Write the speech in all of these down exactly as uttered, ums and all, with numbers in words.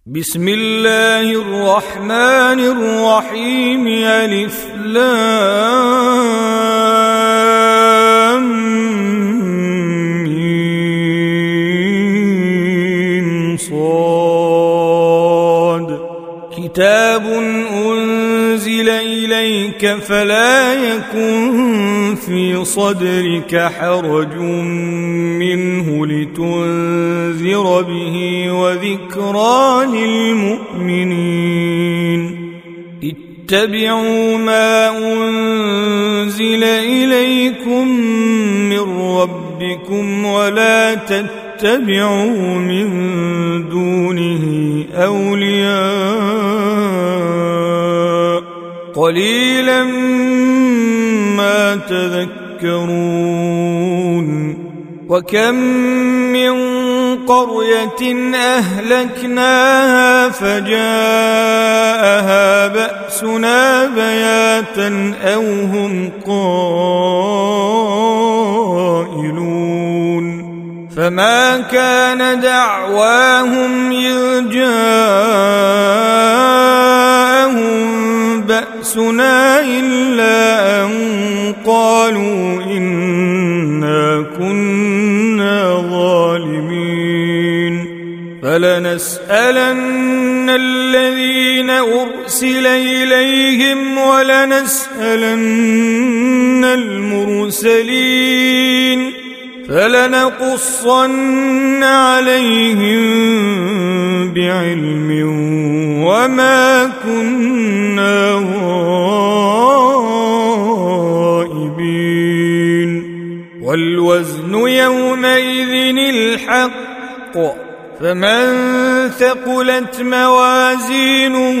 بسم الله الرحمن الرحيم. ألف لام ميم صاد. كتاب أنزل إليك فلا يكن في صدرك حرج منه لتنذر به وذكرى للمؤمنين. اتبعوا ما أنزل إليكم من ربكم ولا تتبعوا من دونه أولياء قليلا ما تذكرون. وكم من قرية أهلكناها فجاءها بأسنا بياتا أو هم قائلون. فما كان دعواهم إذ جاءهم بأسنا إلا أن قالوا إنا كنا ظالمين. فلنسألن الذين أرسل إليهم ولنسألن المرسلين فلنقصن عليهم بعلم وما كنا غائبين. والوزن يومئذ الحق فمن ثقلت موازينه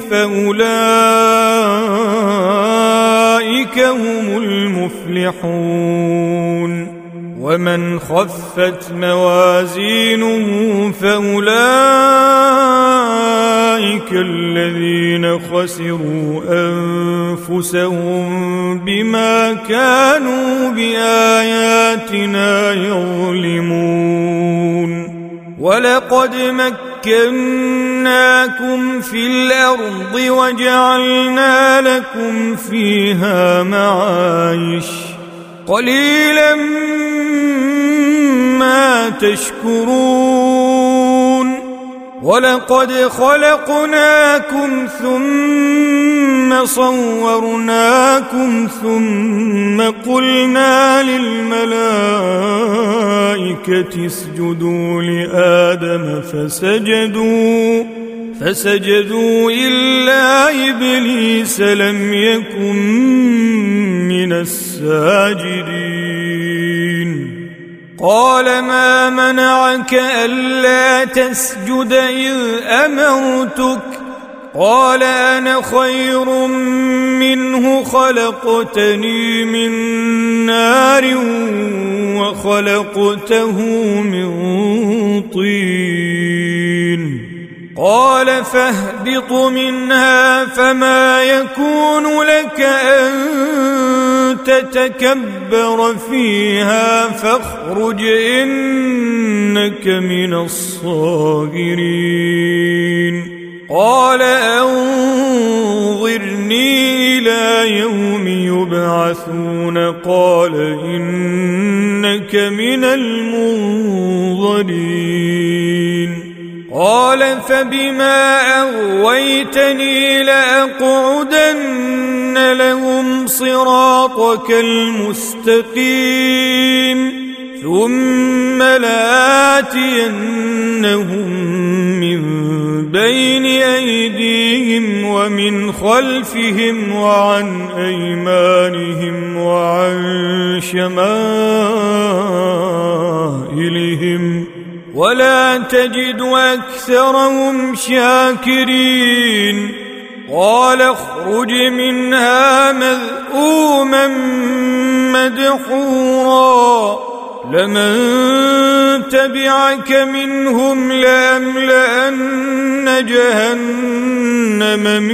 فأولئك هم المفلحون. ومن خفت موازينه فأولئك الذين خسروا أنفسهم بما كانوا بآياتنا يظلمون. ولقد مكناكم في الأرض وجعلنا لكم فيها معايش قليلا ما تشكرون. ولقد خلقناكم ثم صورناكم ثم قلنا للملائكة اسجدوا لآدم فسجدوا فسجدوا إلا إبليس لم يكن من الساجدين. قال ما منعك ألا تسجد إذ أمرتك؟ قال أنا خير منه خلقتني من نار وخلقته من طين. قال فاهبط منها فما يكون لك أن تتكبر فيها فاخرج إنك من الصاغرين. قال أنظرني إلى يوم يبعثون قال إنك من المنظرين. قال فبما أغويتني لأقعدن لهم صراطك المستقيم ثم لآتينهم من بين أيديهم ومن خلفهم وعن أيمانهم وعن شمائلهم ولا تجد أكثرهم شاكرين. قال اخرج منها مذءوما مدحورا لمن تبعك منهم لأملأن جهنم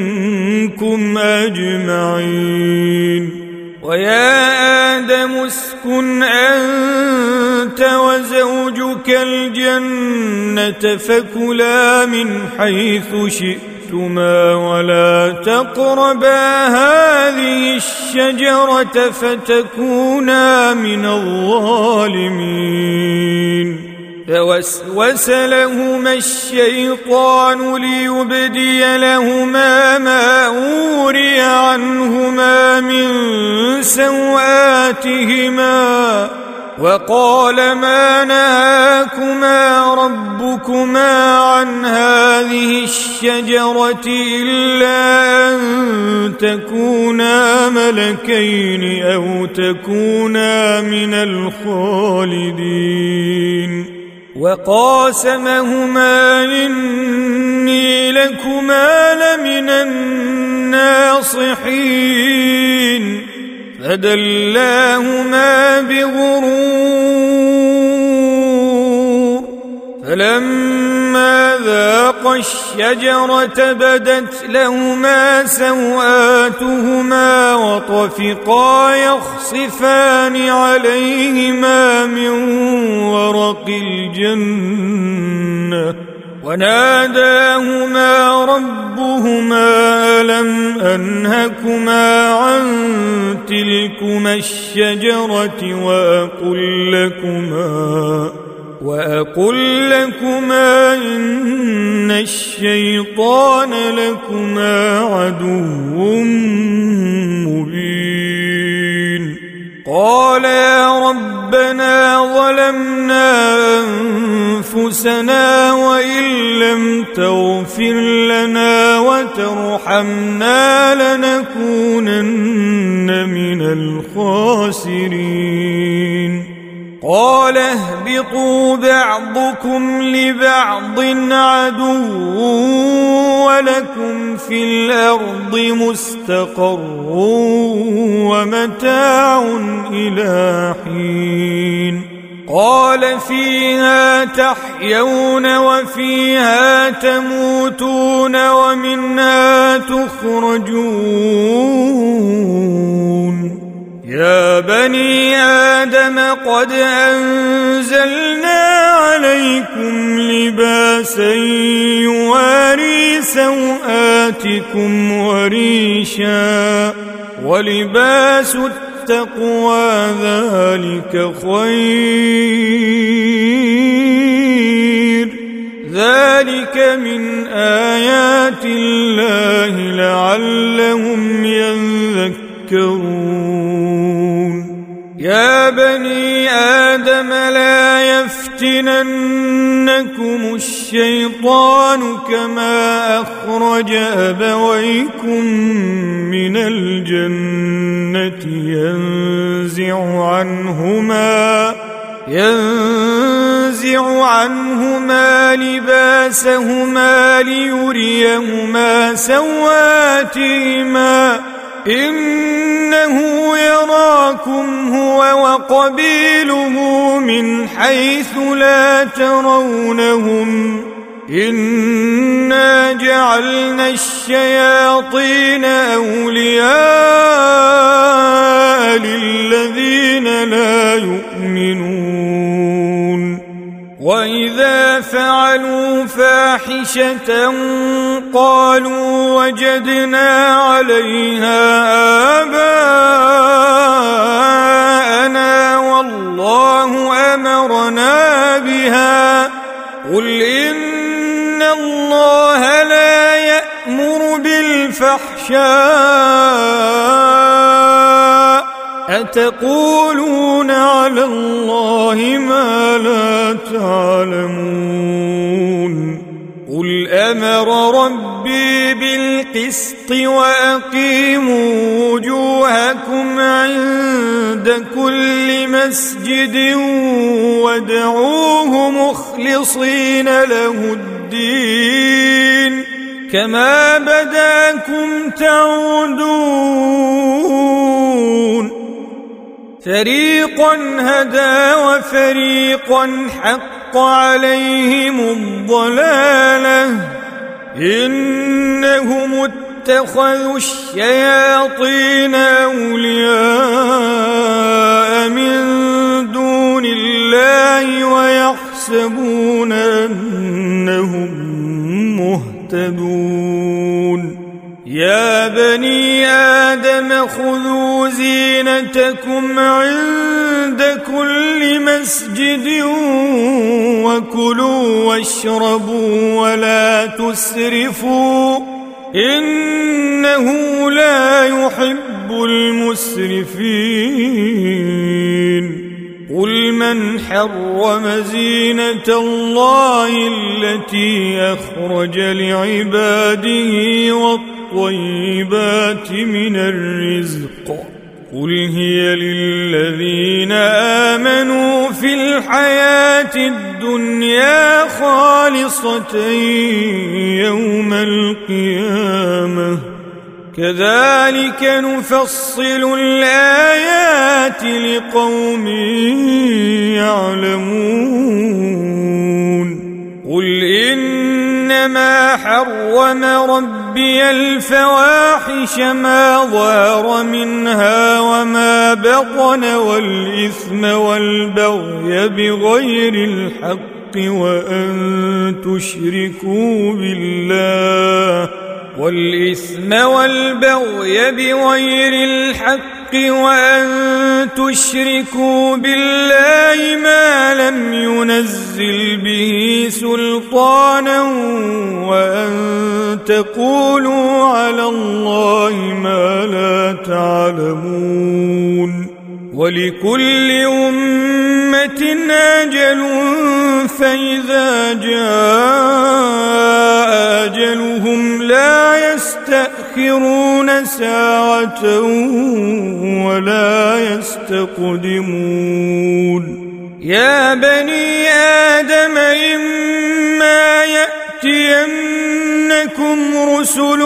منكم أجمعين. ويا آدم اسكن اسكن أنت وزوجك الجنة فكلا من حيث شئتما ولا تقربا هذه الشجرة فتكونا من الظالمين. فوسوس لهما الشيطان ليبدي لهما ما أوري عنهما من سوآتهما وقال ما نهاكما ربكما عن هذه الشجرة إلا أن تكونا ملكين أو تكونا من الخالدين. وقاسمهما إني لكما لمن الناصحين فدلاهما بغرور فلما ذاقا الشجرة بدت لهما سوآتهما وطفقا يخصفان عليهما من ورق الجنة وناداهما ربهما ألم أنهكما عن تلكما الشجرة وأقل لكما وأقل لكما إن الشيطان لكما عدو مبين. قال يا ربنا ظلمنا أنفسنا وإن لم تغفر لنا وترحمنا لنكونن من الخاسرين. قال اهبطوا بعضكم لبعض عدو ولكم في الأرض مستقر ومتاع إلى حين. قال فيها تحيون وفيها تموتون ومنها تخرجون. يا بني آدم قد أنزلنا عليكم لباسا يواري سوآتكم وريشا ولباس التقوى ذلك خير ذلك من آيات الله لعلهم يذكرون. يا بني آدم لا يفتننكم الشيطان كما أخرج أبويكم من الجنة ينزع عنهما ينزع عنهما لباسهما ليريهما سواتهما إنه يراكم هو وقبيله من حيث لا ترونهم إنا جعلنا الشياطين أولياء للذين لا يؤمنون. وإذا فعلوا فاحشة قالوا وجدنا عليها آباءنا والله أمرنا بها قل إن الله لا يأمر بالفحشاء أتقولون على الله ما لا تعلمون. قل أمر ربي بالقسط وأقيموا وجوهكم عند كل مسجد وادعوه مخلصين له الدين كما بداكم تعودون. فريقا هدى وفريقا حق عليهم الضلالة إنهم اتخذوا الشياطين أولياء من الله ويحسبون أنهم مهتدون يا بني آدم خذوا زينتكم عند كل مسجد وكلوا واشربوا ولا تسرفوا إنه لا يحب المسرفين قل من حرم زينة الله التي أخرج لعباده والطيبات من الرزق قل هي للذين آمنوا في الحياة الدنيا خالصة يوم القيامة كذلك نفصل الآيات لقوم يعلمون قل إنما حرم ربي الفواحش ما ظهر منها وما بطن والإثم والبغي بغير الحق وأن تشركوا بالله والإثم والبغي بغير الحق وأن تشركوا بالله ما لم ينزل به سلطانا وأن تقولوا على الله ما لا تعلمون ولكل أمة أجل فإذا جاء أجلهم لا يستأخرون ساعة ولا يستقدمون يا بني آدم إما يأتينكم رسل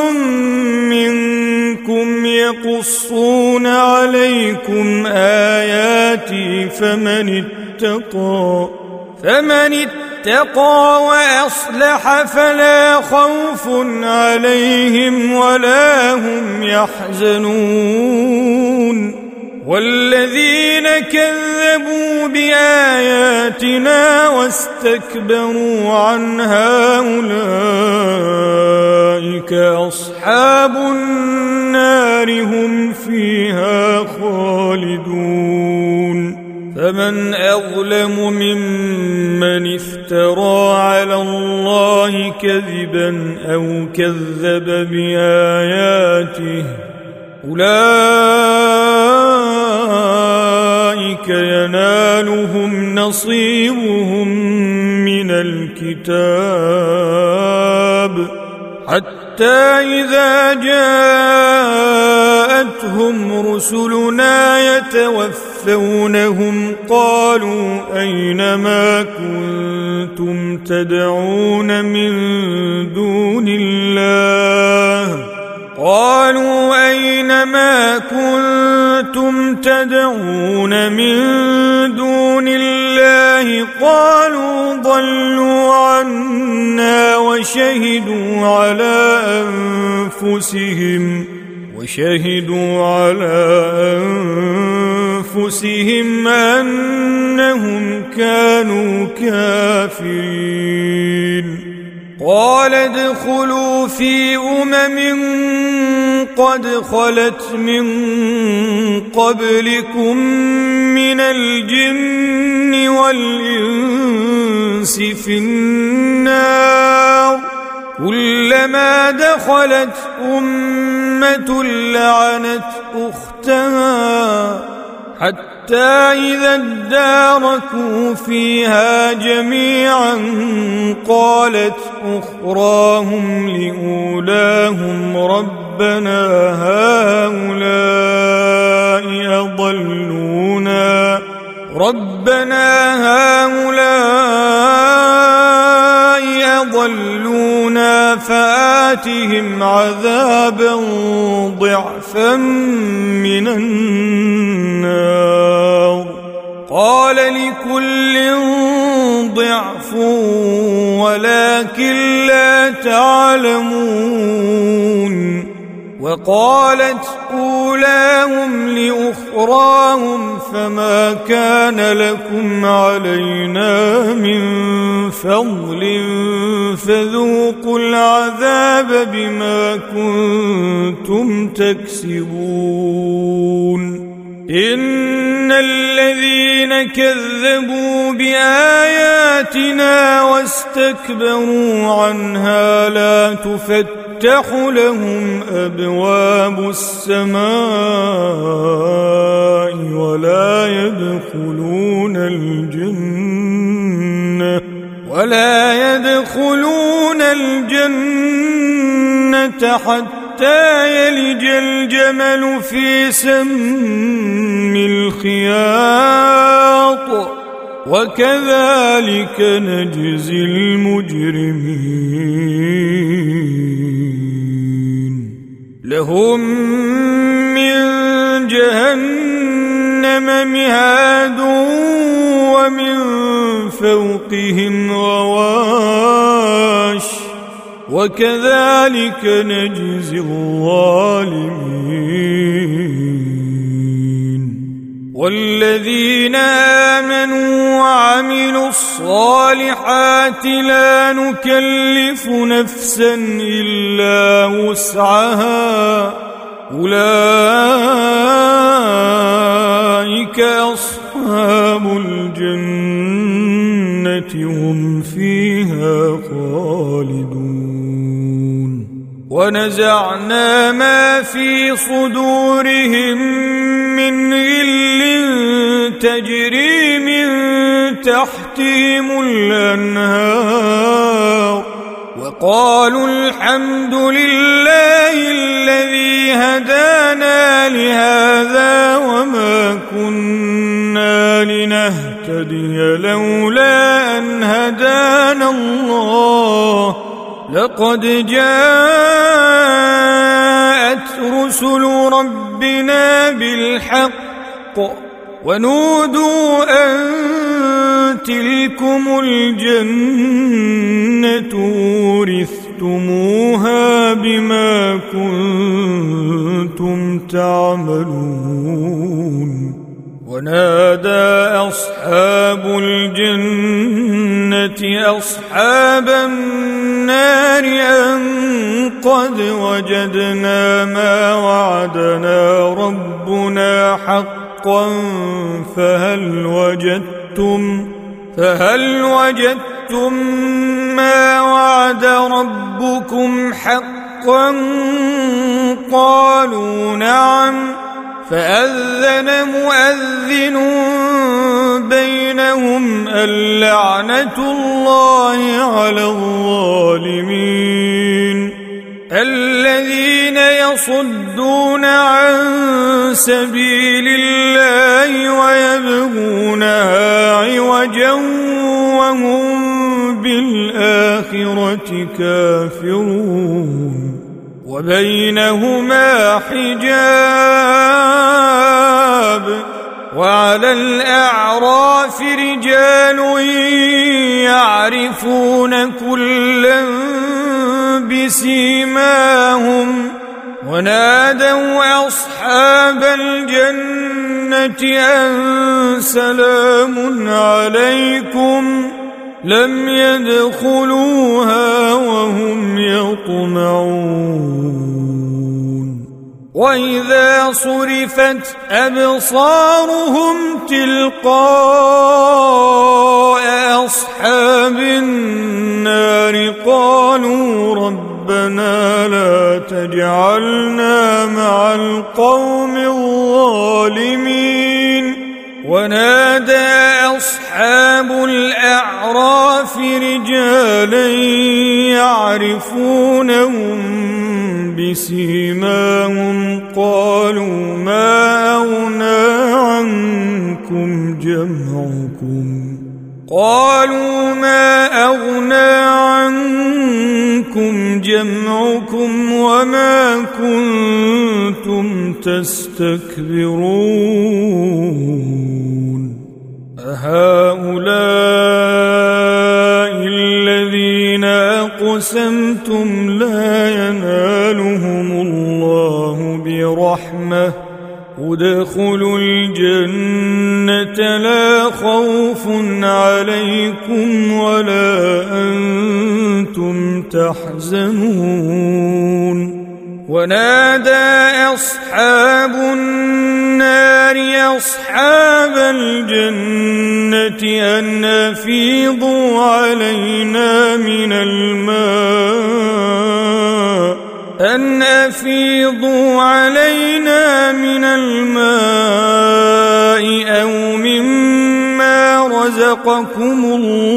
منكم يقصون عليكم آياتي فمن اتقى فمن اتقى وأصلح فلا خوف عليهم ولا هم يحزنون والذين كذبوا بآياتنا واستكبروا عنها أولئك أصحاب النار هم فيها خالدون فمن أظلم ممن افترى على الله كذبا أو كذب بآياته أولئك ينالهم نصيبهم من الكتاب حتى إذا جاءتهم رسلنا يتوفونهم قالوا أين ما كنتم تدعون من دون الله قالوا أين ما كنتم تدعون من دون الله قالوا ضلوا عنا وشهدوا على أنفسهم وشهدوا على أنفسهم أنهم كانوا كافرين قال ادخلوا في أمم قد خلت من قبلكم من الجن والإنس في النار كلما دخلت أمة لعنت أختها حتى إذا اداركوا فيها جميعا قالت أخراهم لأولاهم ربنا هؤلاء أضلونا ربنا هؤلاء أضلونا فآتهم عذابا ضعفا من النار قال لكل ضعف ولكن لا تعلمون وقالت أولاهم لأخراهم فما كان لكم علينا من فضل فذوقوا العذاب بما كنتم تكسبون إن الذين كذبوا بآياتنا واستكبروا عنها لا تفتح لهم أبواب السماء ولا يدخلون الجنة ولا يدخلون الجنة حتى يلج الجمل في سم الخياط وكذلك نجزي المجرمين لهم من جهنم مهاد ومن فوقهم غواش وكذلك نجزي الظالمين والذين آمنوا وعملوا الصالحات لا نكلف نفسا إلا وسعها أولئك أصحاب الجنة هم فيها خالدون ونزعنا ما في صدورهم من غل تجري من تحتهم الأنهار وقالوا الحمد لله الذي هدانا لهذا وما كنا لنهتدي لولا أن هدانا الله لقد جاءت رسل ربنا بالحق ونودوا أن تلكم الجنة ورثتموها بما كنتم تعملون ونادى أصحاب الجنة أصحاب النار أن قد وجدنا ما وعدنا ربنا حقا فهل وجدتم فهل وجدتم ما وعد ربكم حقا قالوا نعم فأذن مؤذن بينهم اللعنة الله على الظالمين الذين يصدون عن سبيل الله ويبغونها عوجا وهم بالآخرة كافرون وبينهما حجاب وعلى الأعراف رجال يعرفون كلا بسيماهم ونادوا أصحاب الجنة أن سلام عليكم لم يدخلوها وهم يطمعون وإذا صرفت أبصارهم تلقاء أصحاب النار قالوا ربنا لا تجعلنا مع القوم الظالمين ونادى أصحاب الأعراف رجالا يعرفونهم بسيماهم قالوا ما أغنى عنكم جمعكم قالوا ما أغنى عنكم جمعكم وما كنتم تستكبرون أهؤلاء الذين أقسمتم لا ينالهم الله برحمة ادخلوا الجنة لا خوف عليكم ولا أنتم تحزنون ونادى أصحاب النار أصحاب الجنة أن أفيضوا علينا من الماء أن أفيضوا علينا من الماء أو مما رزقكم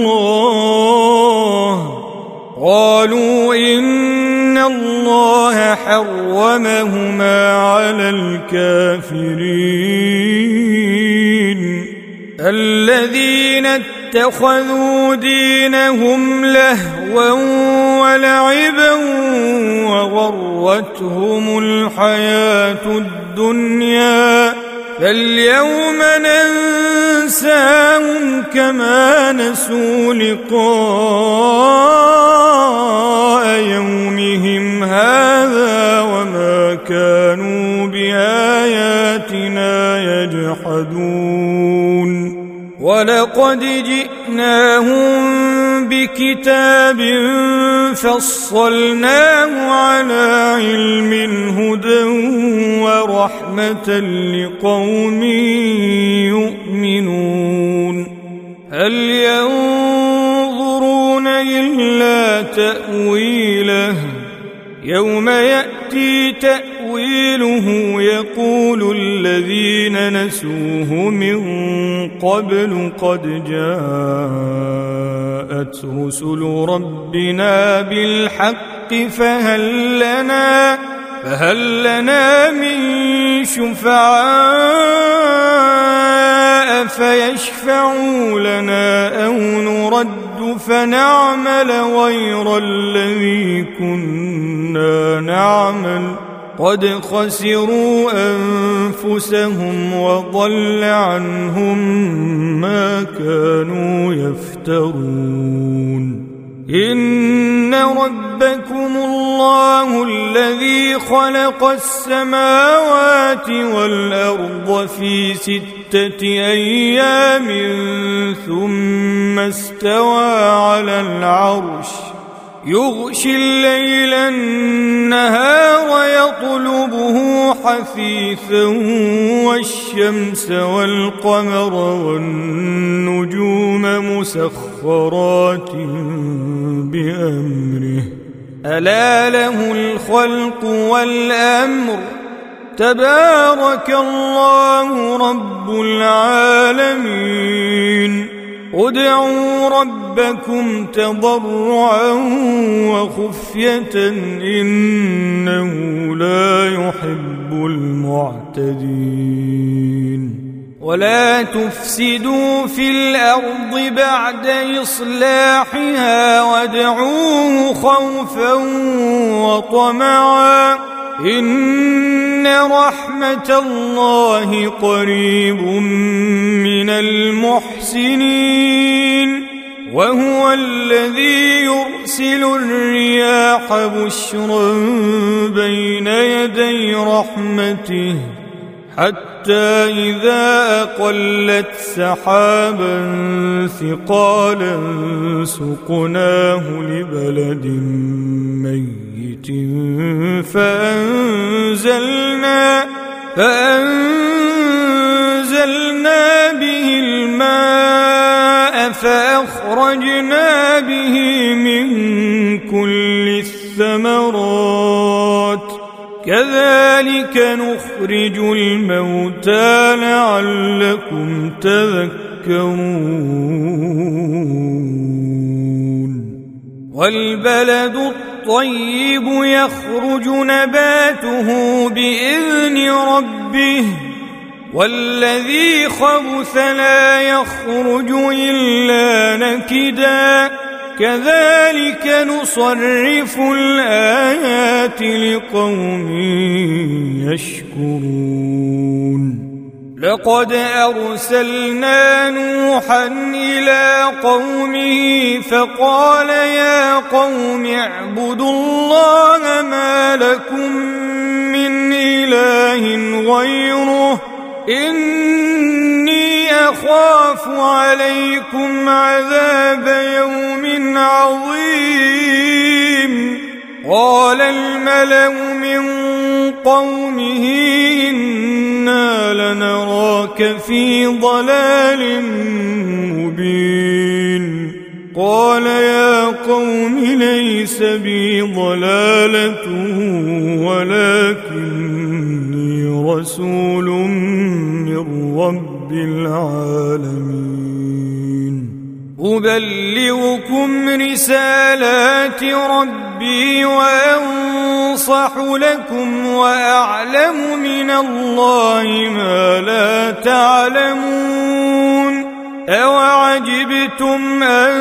الله قالوا إن الله حرمهما على الكافرين الذين اتخذوا دينهم لهوا ولعبا وغرتهم الحياة الدنيا فاليوم ننساهم كما نسوا لقاء يومهم هذا وما كانوا بآياتنا يجحدون ولقد جئناهم بكتاب فصلناه على علم هدى ورحمة لقوم يؤمنون هل ينظرون إلا تأويله يوم يأتي تأويله يقول الذين نسوه من قبل قد جاءت رسل ربنا بالحق فهل لنا فهل لنا من شفعاء فيشفعوا لنا أو نرد فنعمل غير الذي كنا نعمل قد خسروا أنفسهم وضل عنهم ما كانوا يفترون إن ربكم الله الذي خلق السماوات والأرض في ستة أيام ثم استوى على العرش يغشي الليل النهار يطلبه حثيثا والشمس والقمر والنجوم مسخرات بأمره ألا له الخلق والأمر تبارك الله رب العالمين ادعوا ربكم تضرعا وخفية إنه لا يحب المعتدين ولا تفسدوا في الأرض بعد إصلاحها وادعوه خوفا وطمعا إن رحمة الله قريب من المحسنين وهو الذي يرسل الرياح بشرا بين يدي رحمته حتى إذا أقلت سحابا ثقالا سقناه لبلد ميت فأنزلنا فأنزلنا به الماء فأخرجنا به من كل الثمرات كذلك نخرج الموتى لعلكم تذكرون والبلد الطيب يخرج نباته بإذن ربه والذي خبث لا يخرج إلا نكدا كذلك نصرف الآيات لقوم يشكرون لقد أرسلنا نوحا إلى قومه فقال يا قوم اعبدوا الله ما لكم من إله إله غيره إني أخاف عليكم عذاب يوم عظيم. قال الملأ من قومه إنا لنراك في ضلال مبين. قال يا قوم ليس بي ضلالة ولكني رسول من رب العالمين أبلغكم رسالات ربي وأنصح لكم وأعلم من الله ما لا تعلمون. أوعجبتم أن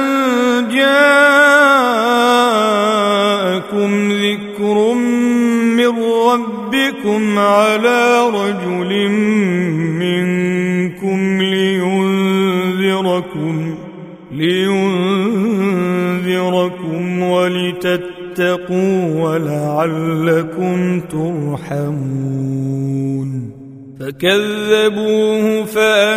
جاءكم ذكر من ربكم على رجل منكم لينذركم لينذركم ولتتقوا ولعلكم ترحمون. فكذبوه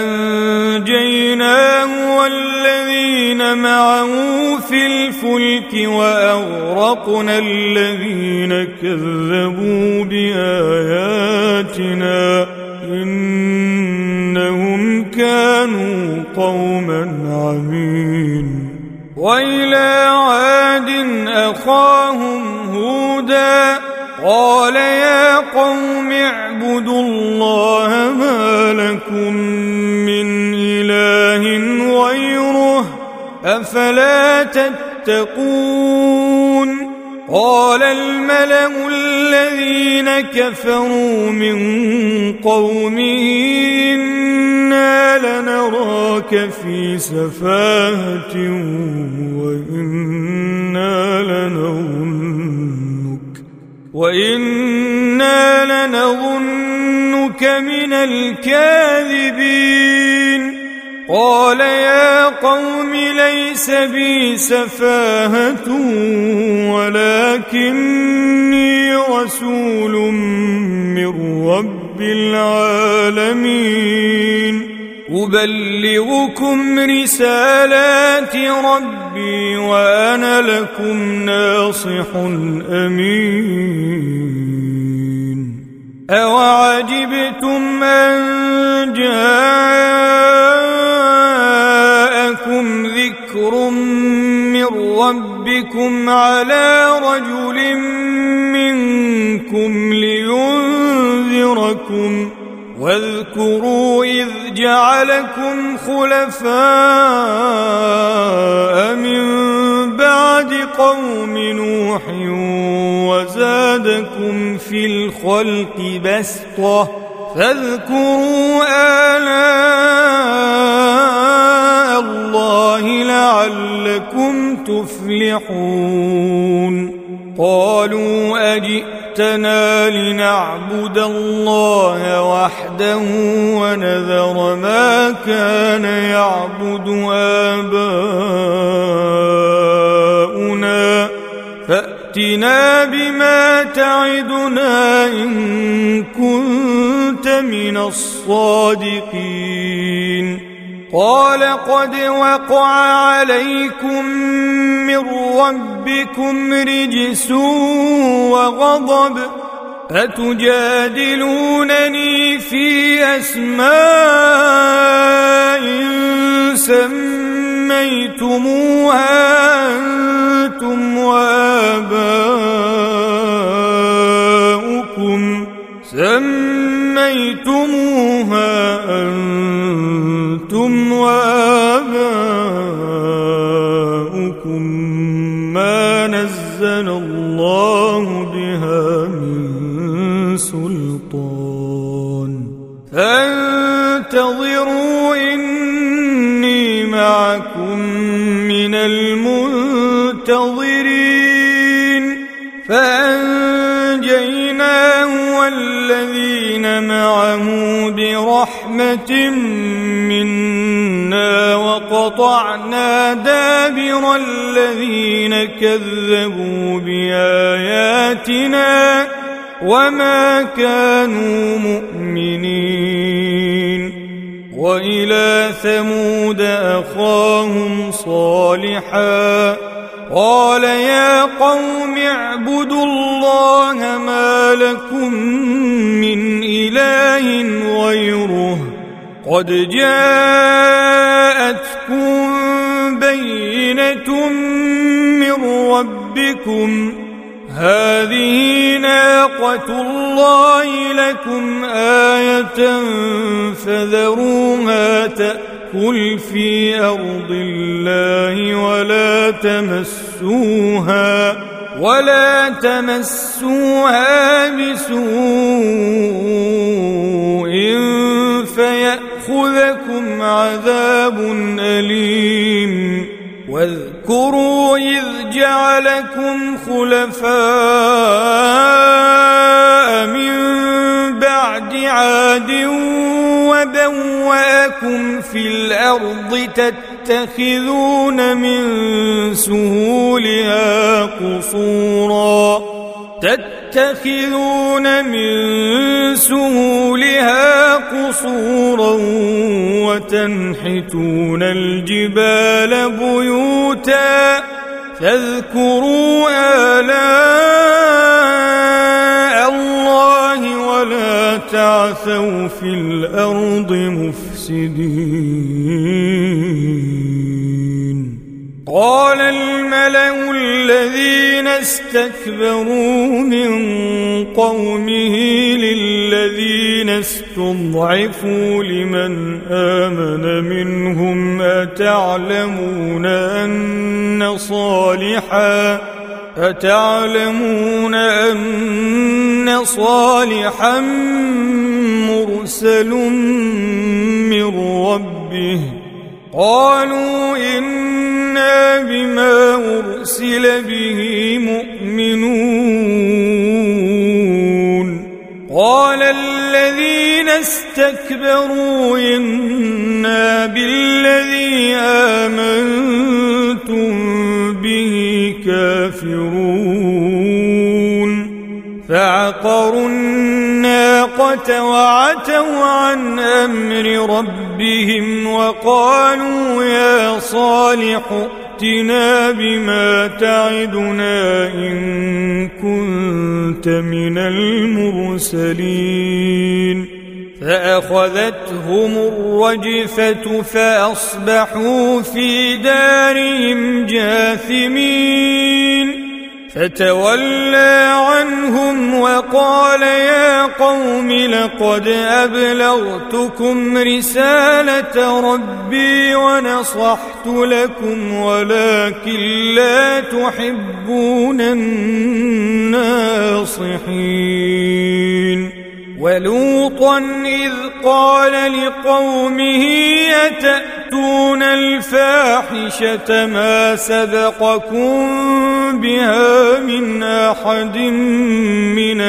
فأنجيناه والذين معه في الفلك وأغرقنا الذين كذبوا بآياتنا إنهم كانوا قوما عمين. وإلى عاد أخاهم هودا قال يا قوم اعبدوا الله ما لكم من إله غيره أفلا تتقون. قال الملأ الذين كفروا من قومه إنا لنراك في سفاهة وإنا لنظنك وإنا لنظنك من الكاذبين. قال يا قوم ليس بي سفاهة ولكني رسول من رب العالمين أبلغكم رسالات ربي وأنا لكم ناصح أمين. أوعجبتم أن جاءكم ذكر من ربكم على رجل منكم لينذركم واذكروا إذ جعلكم خلفاء من بعد قوم نوح وزادكم في الخلق بسطة فاذكروا آلاء الله لعلكم تفلحون. قالوا أجئتنا لنعبد الله وحده ونذر ما كان يعبد آباؤنا فأتنا بما تعدنا إن كنت من الصادقين. قال قد وقع عليكم من ربكم رجس وغضب أتجادلونني في أسماء سميتموها أنتم وآباؤكم سميتموها أنتم وآباؤكم ما نزل الله بها من سلطان فانتظروا إني معكم من المنتظرين. فأنجيناه والذين معه برحمة منا وقطعنا دابر الذين كذبوا بآياتنا وما كانوا مؤمنين. وإلى ثمود أخاهم صالحا قال يا قوم اعبدوا الله ما لكم من إله غيره قد جاءتكم بينة من ربكم هذه ناقة الله لكم آية فذروها تأكل في أرض الله ولا تمسوها ولا تمسوها بسوء فيأخذكم عذاب أليم. واذكروا إذ جعلكم خلفاء من بعد عاد وبوأكم في الأرض تتخذون من سهولها قصورا تتخذون من سهولها قصورا وتنحتون الجبال بيوتا فاذكروا آلاء الله ولا تعثوا في الأرض مفسدين. قال الملأ الذين استكبروا من قومه للذين استضعفوا لمن آمن منهم أتعلمون أن صالحا أتعلمون أن صالحا مرسل من ربه قالوا إنا بما أرسل به مؤمنون. قال الذين استكبروا إنا بالذي آمنتم به كافرون. فعقروا الناقة وعتوا عن أمر ربهم وقالوا يا صالح ائتنا بما تعدنا إن كنت من المرسلين. فأخذتهم الرجفة فأصبحوا في دارهم جاثمين. فتولى عنهم وقال يا قوم لقد أبلغتكم رسالة ربي ونصحت لكم ولكن لا تحبون الناصحين. ولوطا إذ قال لقومه أتأتون الفاحشة ما سبقكم بها من أحد من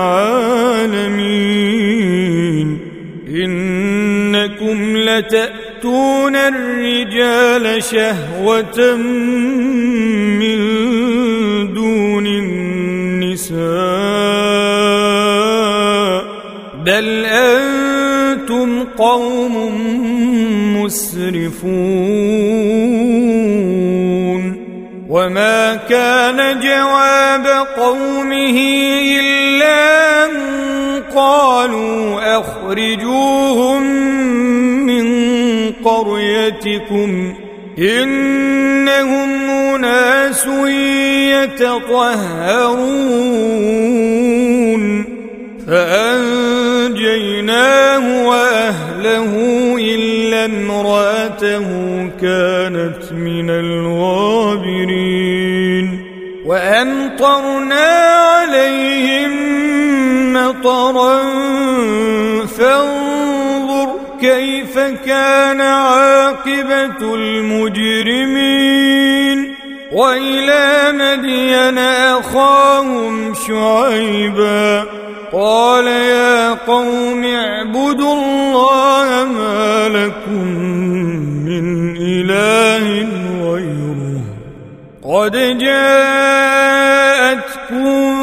العالمين إنكم لتأتون الرجال شهوة من دون النساء بل أنتم قوم مسرفون. وما كان جواب قومه إلا أن قالوا أخرجوهم من قريتكم إنهم أناس يتطهرون. فأنجيناه وأهله إلا امرأته كانت من الغابرين. وأمطرنا عليهم مطرا فانظر كيف كان عاقبة المجرمين. وإلى مدين أخاهم شعيبا قال يا قوم اعبدوا الله ما لكم من إله غيره قد جاءتكم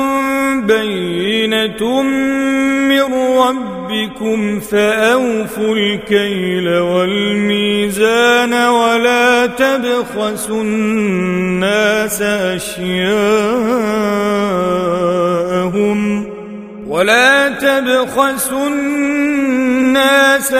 بينة من ربكم فأوفوا الكيل والميزان ولا تبخسوا الناس أشياءهم ولا تبخسوا الناس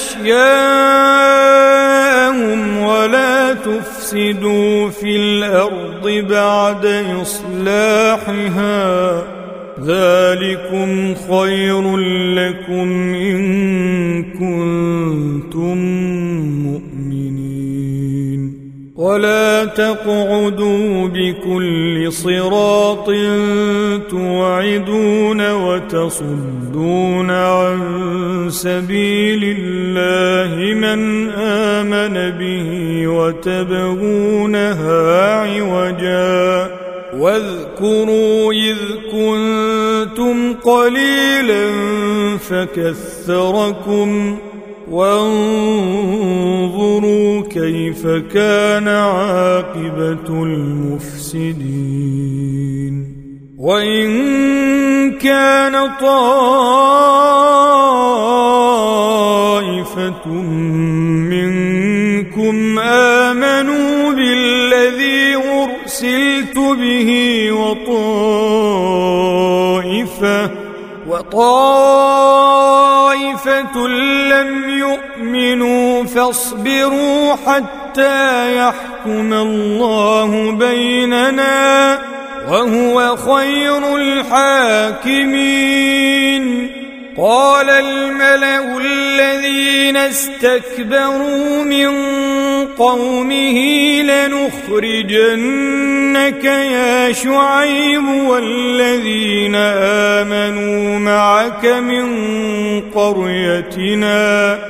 أشياءهم ولا تفسدوا في الأرض بعد إصلاحها ذلكم خير لكم إن كنتم مؤمنين ولا تقعدوا بكل صراط توعدون وتصدون عن سبيل الله من آمن به وتبغونها عوجا واذكروا إذ كنتم قليلا فكثركم وانظروا كيف كان عاقبة المفسدين وإن كان طائفة منكم آمنوا بالذي أرسلت به وطائفة وطائفة لم يؤمنوا فاصبروا حتى يحكم الله بيننا وهو خير الحاكمين قال الملأ الذين استكبروا من قومه لنخرجنك يا شعيب والذين آمنوا معك من قريتنا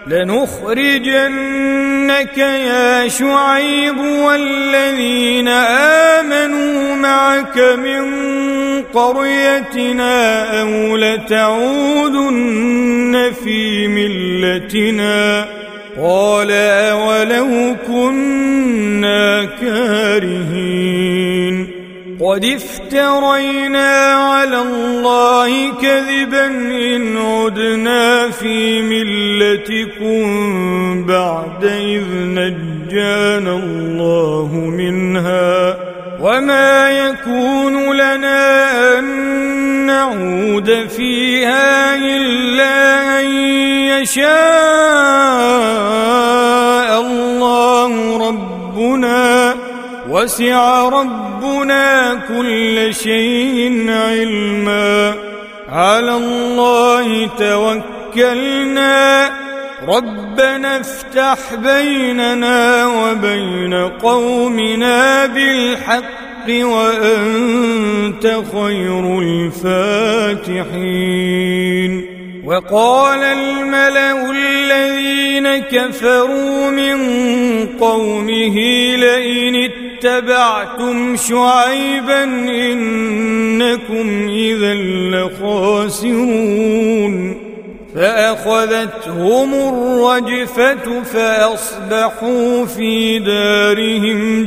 لنخرجنك يا شعيب والذين آمنوا معك من قريتنا أو لتعودن في ملتنا قال أولو كنا كارهين قد افترينا على الله كذبا إن عدنا في ملتكم بعد إذ نجانا الله منها وما يكون لنا أن نعود فيها إلا أن يشاء الله ربنا وسع ربنا كل شيء علما على الله توكلنا ربنا افتح بيننا وبين قومنا بالحق وأنت خير الفاتحين وقال الملأ الذين كفروا من قومه لئن اتبعتم شعيبا إنكم إذا لخاسرون فأخذتهم الرجفة فأصبحوا في دارهم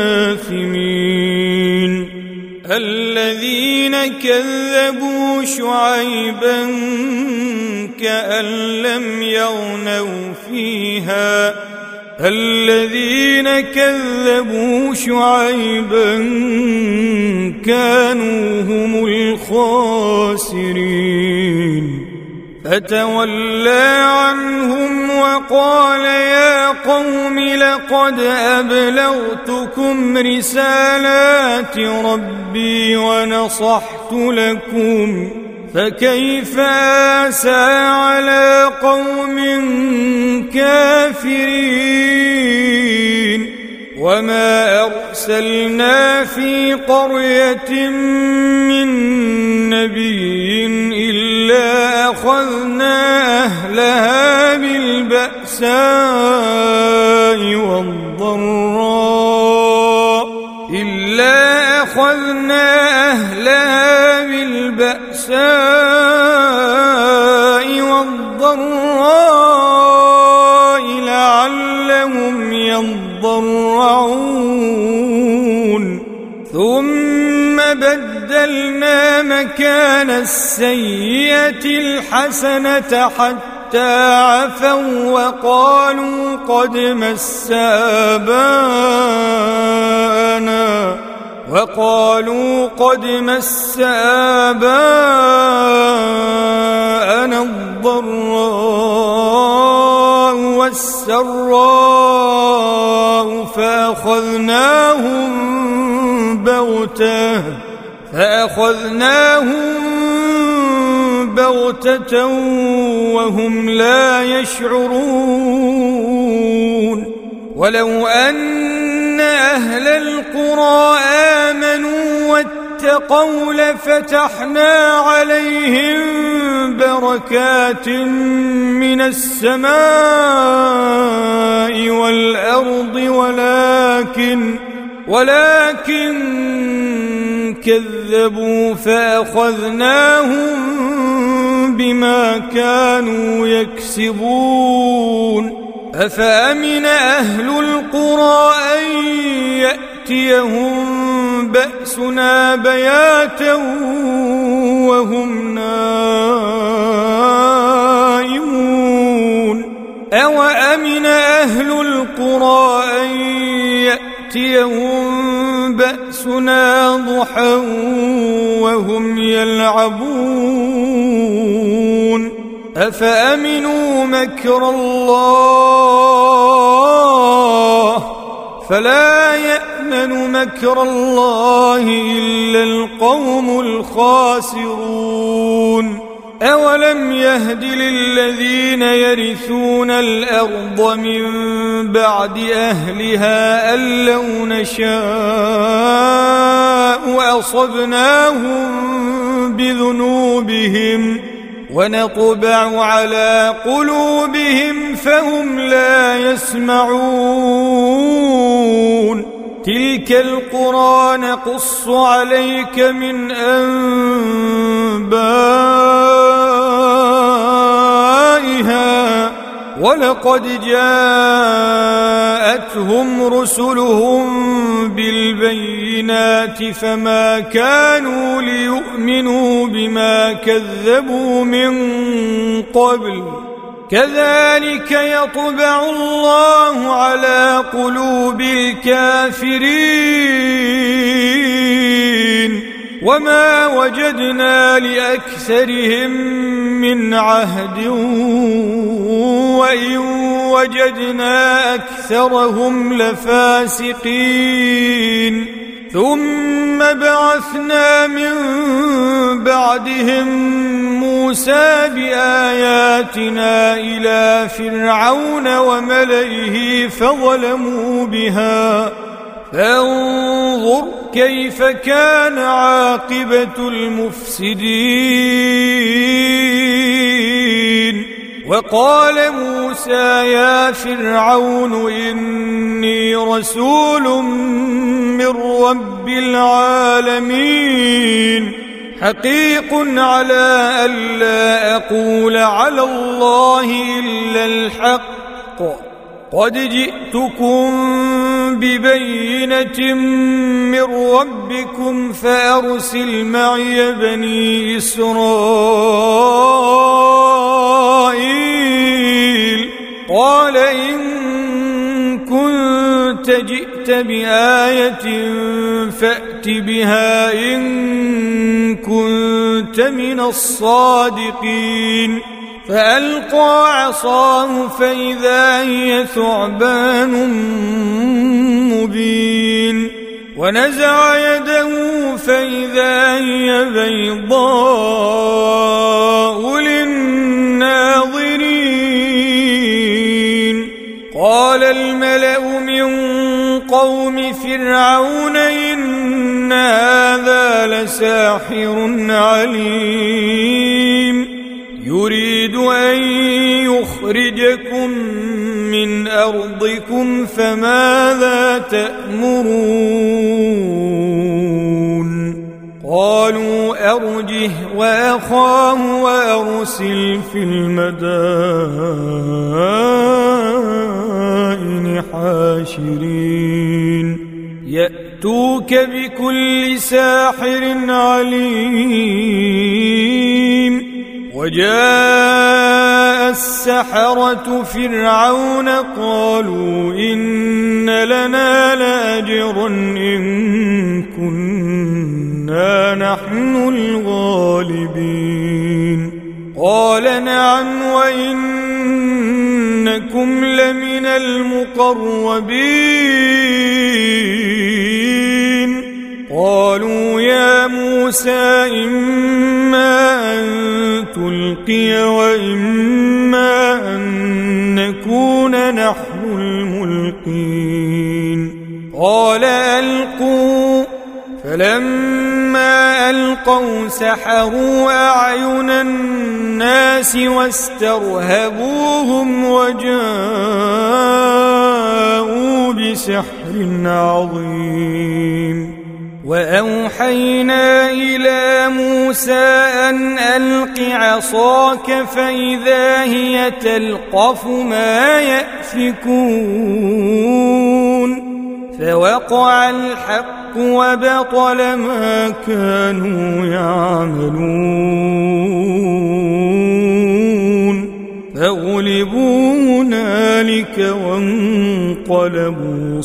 جاثمين الذين كذبوا شعيبا كأن لم يغنوا فيها الذين كذبوا شعيبا كانوا هم الخاسرين فتولى عنهم وقال يا قوم لقد أبلغتكم رسالات ربي ونصحت لكم فكيف آسى على قوم كافرين وما أرسلنا في قرية من نبي إلا أخذنا أهلها بالبأساء والضراء إلا أخذنا أهلها بالبأساء والضراء لعلهم يضرعون ثم بدلنا مكان السيئة الحسنة حتى عفوا وقالوا قد مس آباءنا وقالوا قد مس آباءنا الضراء والسراء فأخذناهم بغتة فأخذناهم بغتة وهم لا يشعرون ولو أن أهل القرى آمنوا واتقوا لفتحنا عليهم بركات من السماء والأرض ولكن ولكن كذبوا فأخذناهم بما كانوا يكسبون أفأمن أهل القرى أن يأتيهم بأسنا بياتا وهم نائمون أوأمن أهل القرى أن يأتيهم بأسنا ضحى وهم يلعبون أفأمنوا مكر الله فلا يأمن مكر الله إلا القوم الخاسرون أولم يهد للذين يرثون الأرض من بعد أهلها أن لو نشاء أصبناهم بذنوبهم ونطبع على قلوبهم فهم لا يسمعون تلك القرى نقص عليك من أنبائها ولقد جاءتهم رسلهم بالبينات فما كانوا ليؤمنوا بما كذبوا من قبل كذلك يطبع الله على قلوب الكافرين وما وجدنا لأكثرهم من عهد وإن وجدنا أكثرهم لفاسقين ثم بعثنا من بعدهم موسى بآياتنا إلى فرعون وملئه فظلموا بها فانظر كيف كان عاقبة المفسدين وقال موسى يا فرعون إني رسول من رب العالمين حقيق على ألا أقول على الله إلا الحق قد جئتكم ببينة من ربكم فأرسل معي بني إسرائيل قال إن كنت جئت بآية فأت بها إن كنت من الصادقين فألقى عصاه فإذا هي ثعبان مبين ونزع يده فإذا هي بيضاء للناظرين قال الملأ من قوم فرعون إن هذا لساحر عليم يريد أن يخرجكم من أرضكم فماذا تأمرون قالوا أرجه وأخاه وأرسل في المدائن حاشرين يأتي يأتوك بكل ساحر عليم. وجاء السحرة فرعون قالوا إن لنا لأجرا إن كنا نحن الغالبين. قال نعم وإنكم لمن المقربين. قالوا يا موسى إما أن تلقي وإما أن نكون نحن الملقين. قال ألقوا. فلما ألقوا سحروا أعين الناس واسترهبوهم وجاءوا بسحر عظيم. وأوحينا إلى موسى أن ألق عصاك فإذا هي تلقف ما يأفكون. فوقع الحق وبطل ما كانوا يعملون. فغلبوا هنالك وانقلبوا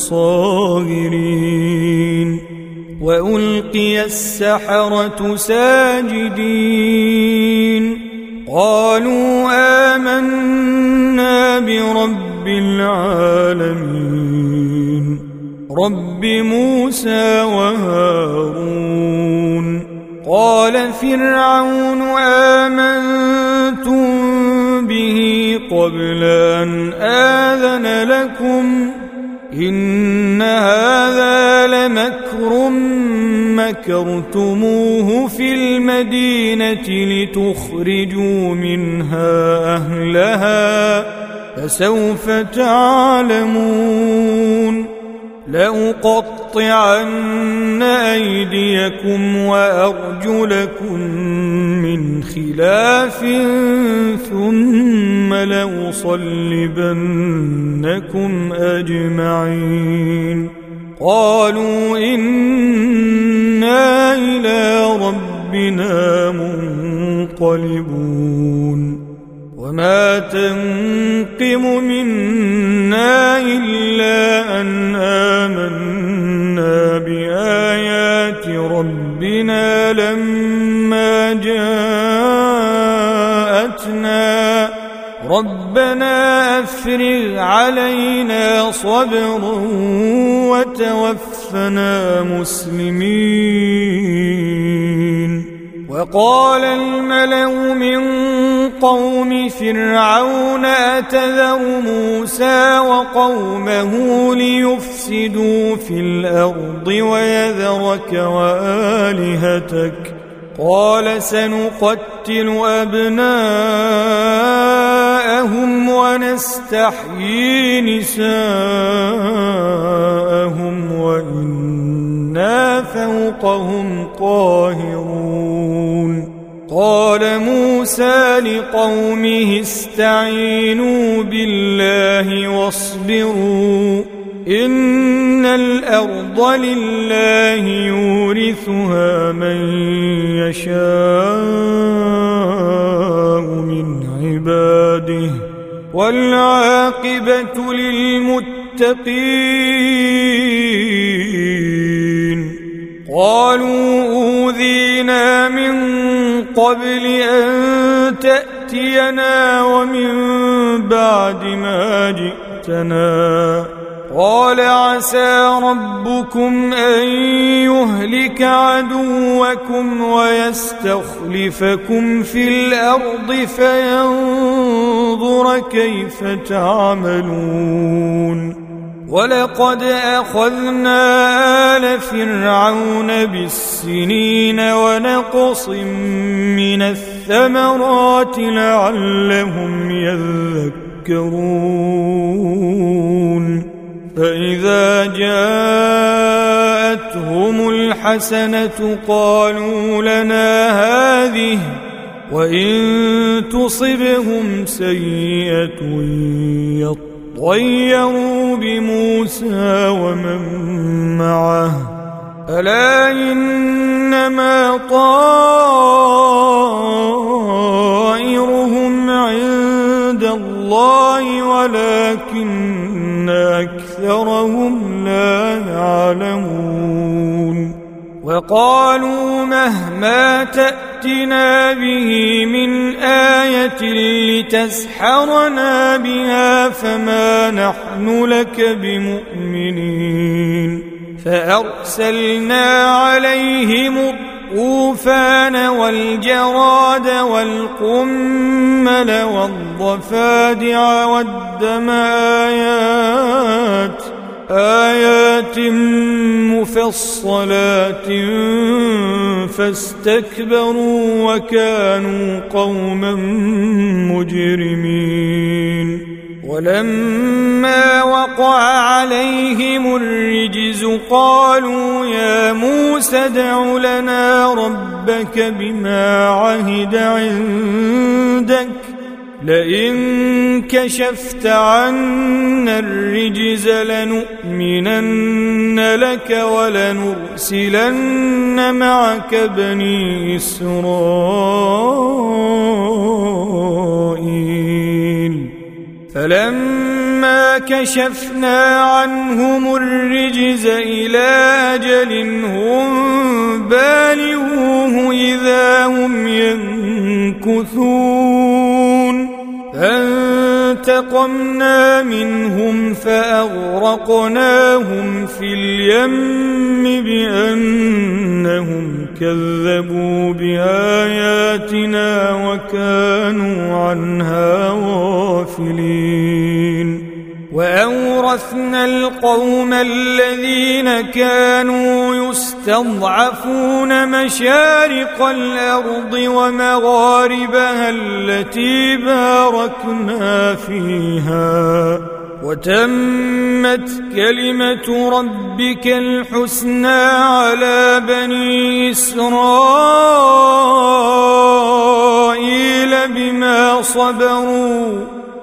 صاغرين. وألقي السحرة ساجدين قالوا آمنا برب العالمين رب موسى وهارون. قال فرعون آمنتم به قبل أن آذن لكم إن هذا لمكر مكرتموه في المدينة لتخرجوا منها أهلها فسوف تعلمون. لأقطعن أيديكم وأرجلكم من خلاف ثم لأصلبنكم أجمعين. قالوا إنا إلى ربنا منقلبون. وما تنقم منا إلا أن آمنا بآيات ربنا لما جاءتنا ربنا أفرغ علينا صبرا وتوفنا مسلمين. وقال الملأ من قوم فرعون أتذر موسى وقومه ليفسدوا في الأرض ويذرك وآلهتك قال سنقتل أبناءهم ونستحيي نساءهم وإنا فوقهم قاهرون. قال موسى لقومه استعينوا بالله واصبروا إن الأرض لله يورثها من يشاء من عباده والعاقبة للمتقين. قالوا أوذينا من قبل أن تأتينا ومن بعد ما جئتنا قال عسى ربكم أن يهلك عدوكم ويستخلفكم في الأرض فينظر كيف تعملون. ولقد أخذنا آل فرعون بالسنين ونقص من الثمرات لعلهم يذكرون. فإذا جاءتهم الحسنة قالوا لنا هذه وإن تصبهم سيئة يطيروا بموسى ومن معه ألا إنما طائرهم عند الله ولكن أكثرهم لا يعلمون وقالوا مهما تأتنا به من آية لتسحرنا بها فما نحن لك بمؤمنين فأرسلنا عليهم الطوفان والجراد والقمل والضفادع والدم آيات آيات مفصلات فاستكبروا وكانوا قوما مجرمين ولما وقع عليهم الرجز قالوا يا موسى ادع لنا ربك بما عهد عندك لئن كشفت عنا الرجز لنؤمنن لك ولنرسلن معك بني إسرائيل فلما كشفنا عنهم الرجز إلى أجل هم بالغوه إذا هم ينكثون فانتقمنا منهم فأغرقناهم في اليم بأنهم كذبوا بآياتنا وكانوا عنها غافلين وأورثنا القوم الذين كانوا يستضعفون مشارق الأرض ومغاربها التي باركنا فيها وتمت كلمة ربك الحسنى على بني إسرائيل بما صبروا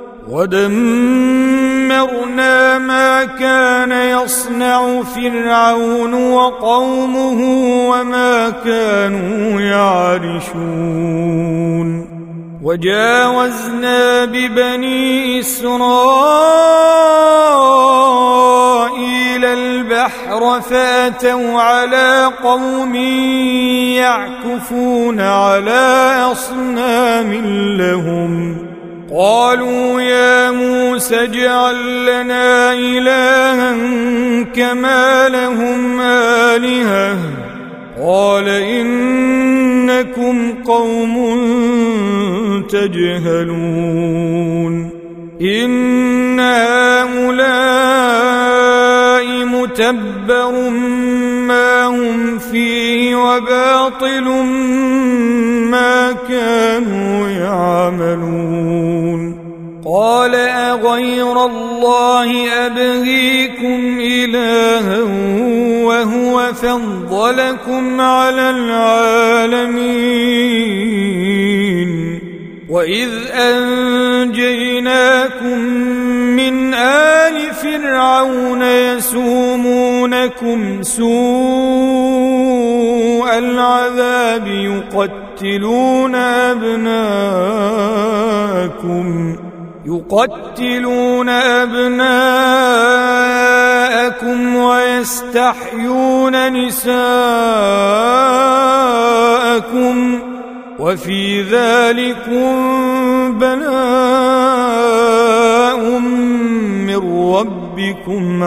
ودمرنا ما كان يصنع فرعون وقومه وما كانوا يعرشون وجاوزنا ببني إسرائيل البحر فأتوا على قوم يعكفون على أصنام لهم قالوا يا موسى اجعل لنا إلها كما لهم آلهة قال إنكم قوم تجهلون إن هؤلاء متبر ما هم فيه وباطل ما كانوا يعملون قال أغير الله أبغيكم إلها وهو فضلكم على العالمين وإذ أنجيناكم من آل فرعون يسومونكم سوء العذاب يقتلون أبناءكم يقتلون أبناءكم ويستحيون نساءكم وفي ذلكم بلاء من ربكم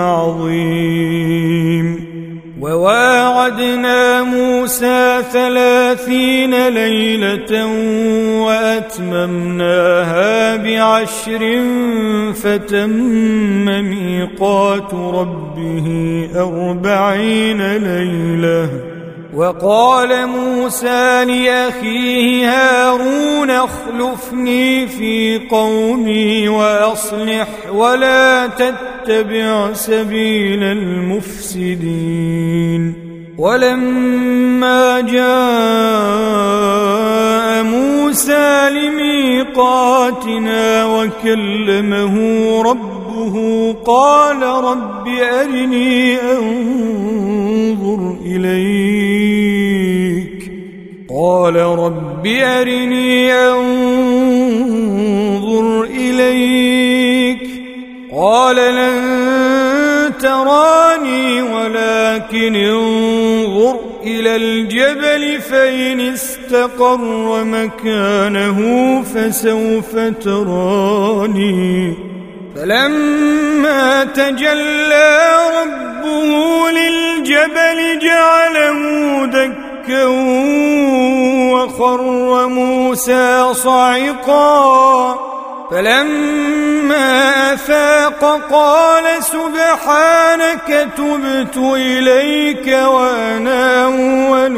عظيم وواعدنا موسى ثلاثين ليلة وأتممناها بعشر فتم ميقات ربه أربعين ليلة وقال موسى لأخيه هارون اخلفني في قومي وأصلح ولا تتبع سبيل المفسدين ولما جاء موسى لميقاتنا وكلمه ربه قال رب أرني أنظر إليك قال رب أرني أنظر إليك قال لن تراني ولكن انظر إلى الجبل فإن استقر مكانه فسوف تراني فلما تجلى ربه للجبل جعله دكا وخر موسى صعقا فلما أفاق قال سبحانك تبت إليك وأنا أول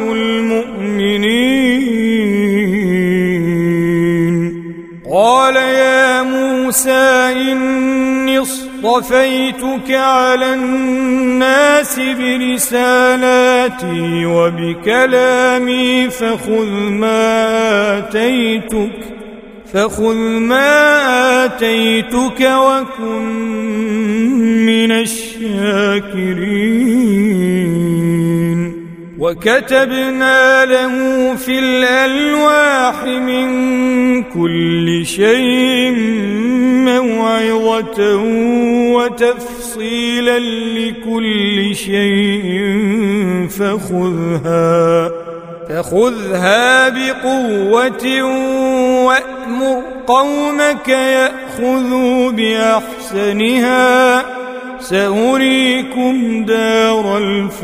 المؤمنين قال يا موسى إني اصطفيتك على الناس برسالاتي وبكلامي فخذ ما آتيتك فخذ ما آتيتك وكن من الشاكرين وكتبنا له في الألواح من كل شيء موعظة وتفصيلا لكل شيء فخذها فخذها بقوة وأمر قومك يأخذوا بأحسنها سأريكم دار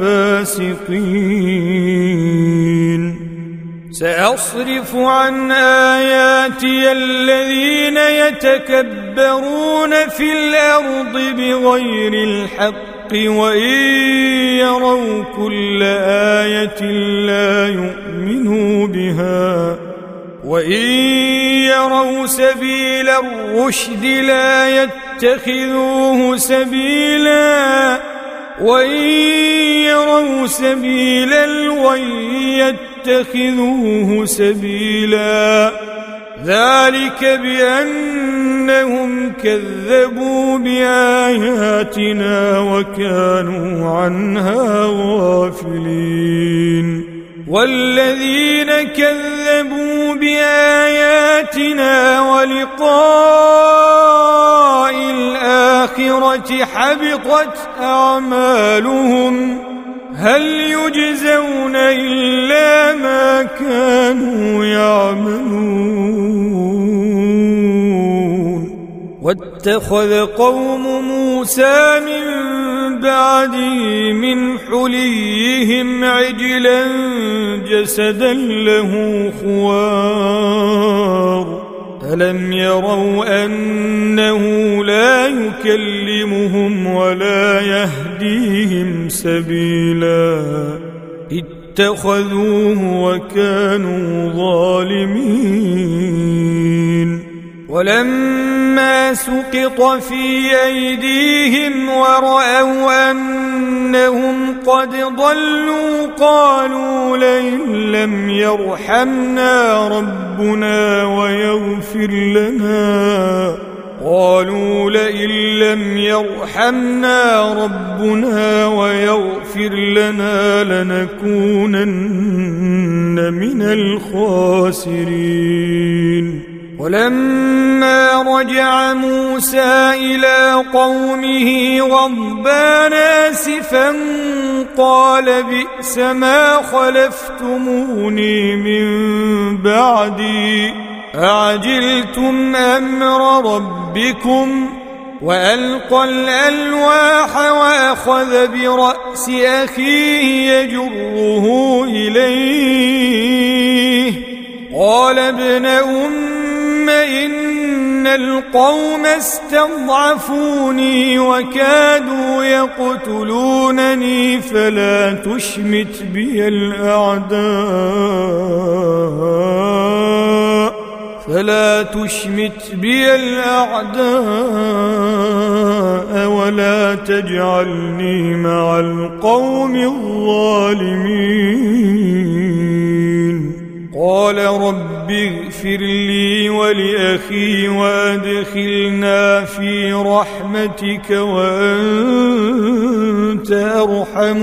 الفاسقين سأصرف عن آياتي الذين يتكبرون في الأرض بغير الحق وإن يروا كل آية لا يؤمنوا بها وإن يروا سبيل الرشد لا يتخذوه سبيلا وإن يروا سبيل الغي يتخذوه سبيلا ذلك بأنهم كذبوا بآياتنا وكانوا عنها غافلين والذين كذبوا بآياتنا ولقاء الآخرة حبطت أعمالهم هل يجزون إلا ما كانوا يعملون واتخذ قوم موسى من بعده من حليهم عجلا جسدا له خوار ألم يروا أنه لا يكلمهم ولا يهديهم سبيلا اتخذوه وكانوا ظالمين ولما سقط في أيديهم ورأوا أنهم قد ضلوا قالوا لئن لم يرحمنا ربنا ويغفر لنا قالوا لئن لم يرحمنا ربنا ويغفر لنا لنكونن من الخاسرين ولما رجع موسى إلى قومه غضبان آسفا قال بئس ما خلفتموني من بعدي أعجلتم أمر ربكم وألقى الألواح وأخذ برأس أخيه يجره إليه قال ابن أم إن القوم استضعفوني وكادوا يقتلونني فلا تشمت بي الأعداء فلا تشمت بي الأعداء ولا تجعلني مع القوم الظالمين قال رب اغفر لي ولأخي وأدخلنا في رحمتك وأنت أرحم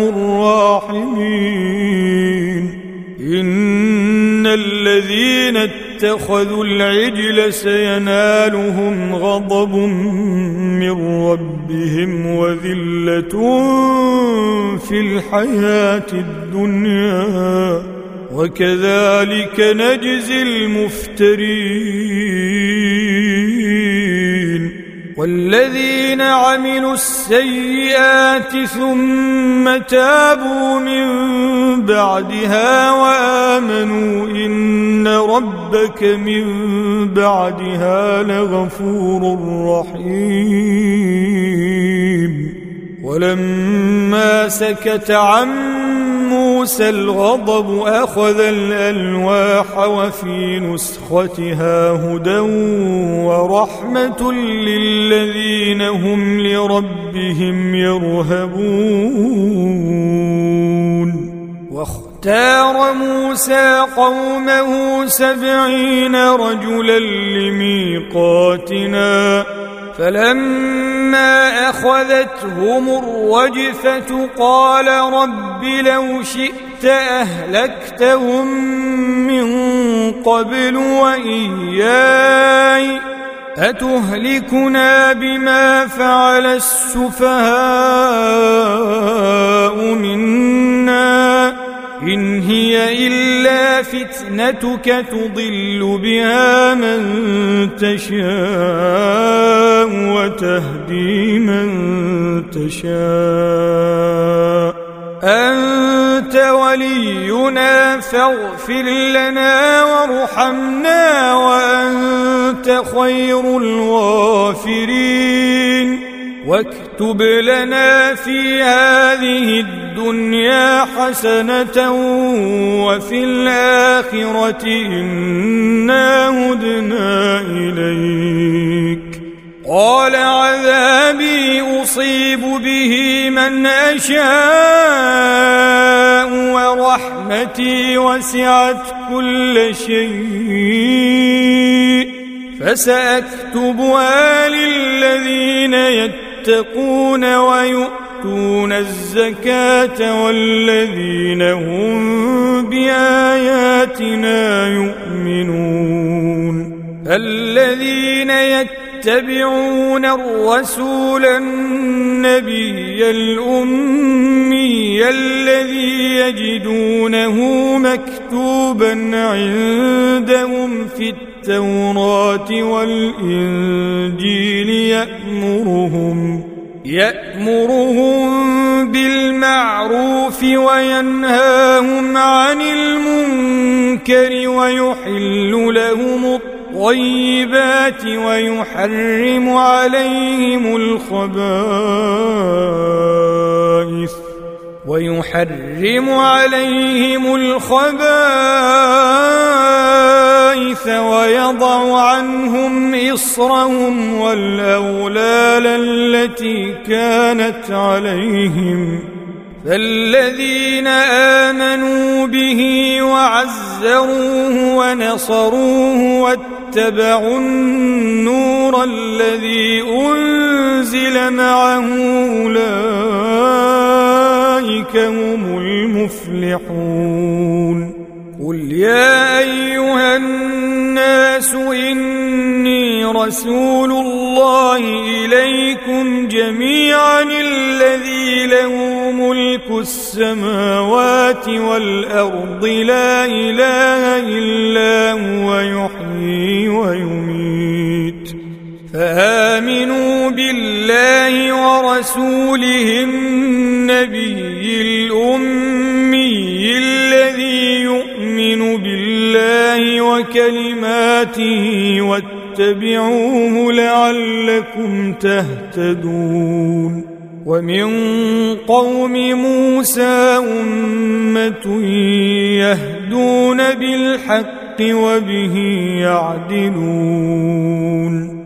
الراحمين إن الذين اتخذوا العجل سينالهم غضب من ربهم وذلة في الحياة الدنيا وكذلك نجزي المفترين والذين عملوا السيئات ثم تابوا من بعدها وآمنوا إن ربك من بعدها لغفور رحيم ولما سكت عن موسى الغضب أخذ الألواح وفي نسختها هدى ورحمة للذين هم لربهم يرهبون واختار موسى قومه سبعين رجلا لميقاتنا فلما أخذتهم الرجفة قال رب لو شئت أهلكتهم من قبل وإياي أتهلكنا بما فعل السفهاء منا إن هي إلا فتنتك تضل بها من تشاء وتهدي من تشاء أنت ولينا فاغفر لنا وارحمنا وأنت خير الغافرين واكتب لنا في هذه الدنيا حسنة وفي الآخرة إنا هدنا إليك قال عذابي أصيب به من أشاء ورحمتي وسعت كل شيء فسأكتبها للذين يتقون ويؤتون الزكاة والذين هم بآياتنا يؤمنون الذين يتبعون الرسول النبي الأمي الذي يجدونه مكتوبا عندهم في التوراة والإنجيل يأمرهم يأمرهم بالمعروف وينهاهم عن المنكر ويحل لهم الطيبات ويحرم عليهم الخبائث ويحرم عليهم الخبائث ويضع عنهم إصرهم والأغلال التي كانت عليهم فالذين آمنوا به وعزروه ونصروه واتبعوا النور الذي أنزل معه أولئك هم المفلحون قل يا أيها الناس إني رسول الله إليكم جميعا الذي له ملك السماوات والأرض لا إله إلا هو يحيي ويميت فآمنوا بالله ورسوله النبي الأمي الذي يؤمن بالله وكلماته واتبعوه لعلكم تهتدون ومن قوم موسى أمة يهدون بالحق وبه يعدلون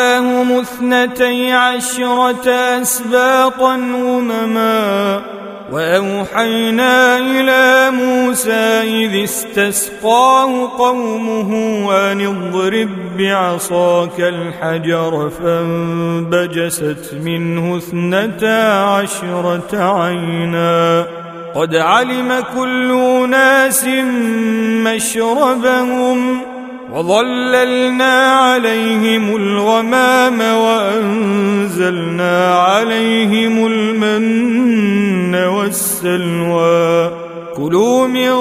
وقطعناهم اثنتي عشرة أسباطا أمما وأوحينا إلى موسى إذ استسقاه قومه أن اضرب بعصاك الحجر فانبجست منه اثنتا عشرة عينا قد علم كل أناس مشربهم وظللنا عليهم الغمام وأنزلنا عليهم المن والسلوى كلوا من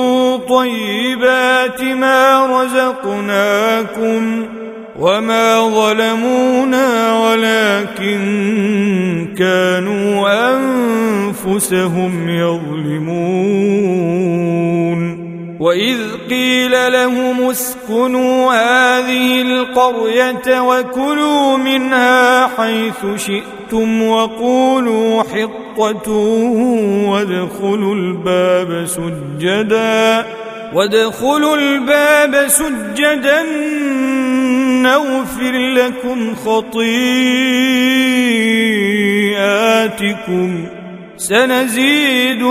طيبات ما رزقناكم وما ظلمونا ولكن كانوا أنفسهم يظلمون وإذ قيل لهم اسكنوا هذه القرية وكلوا منها حيث شئتم وقولوا حطة وادخلوا الباب سجدا وادخلوا الباب سجدا نغفر لكم خطيئاتكم سنزيد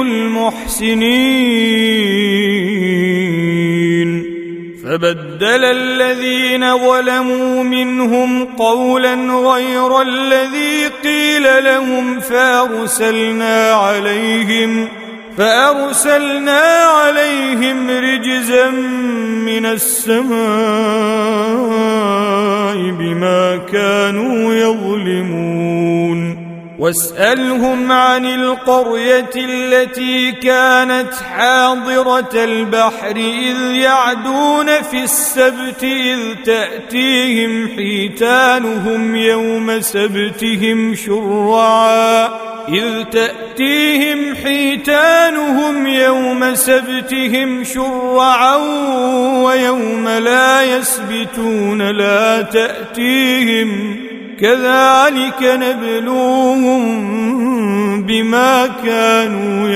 المحسنين فبدل الذين ظلموا منهم قولا غير الذي قيل لهم فأرسلنا عليهم فأرسلنا عليهم رجزا من السماء بما كانوا يظلمون واسألهم عن القرية التي كانت حاضرة البحر إذ يعدون في السبت إذ تأتيهم حيتانهم يوم سبتهم شرعا إذ تأتيهم حيتانهم يوم سبتهم شرعا ويوم لا يسبتون لا تأتيهم كذلك نبلوهم بما كانوا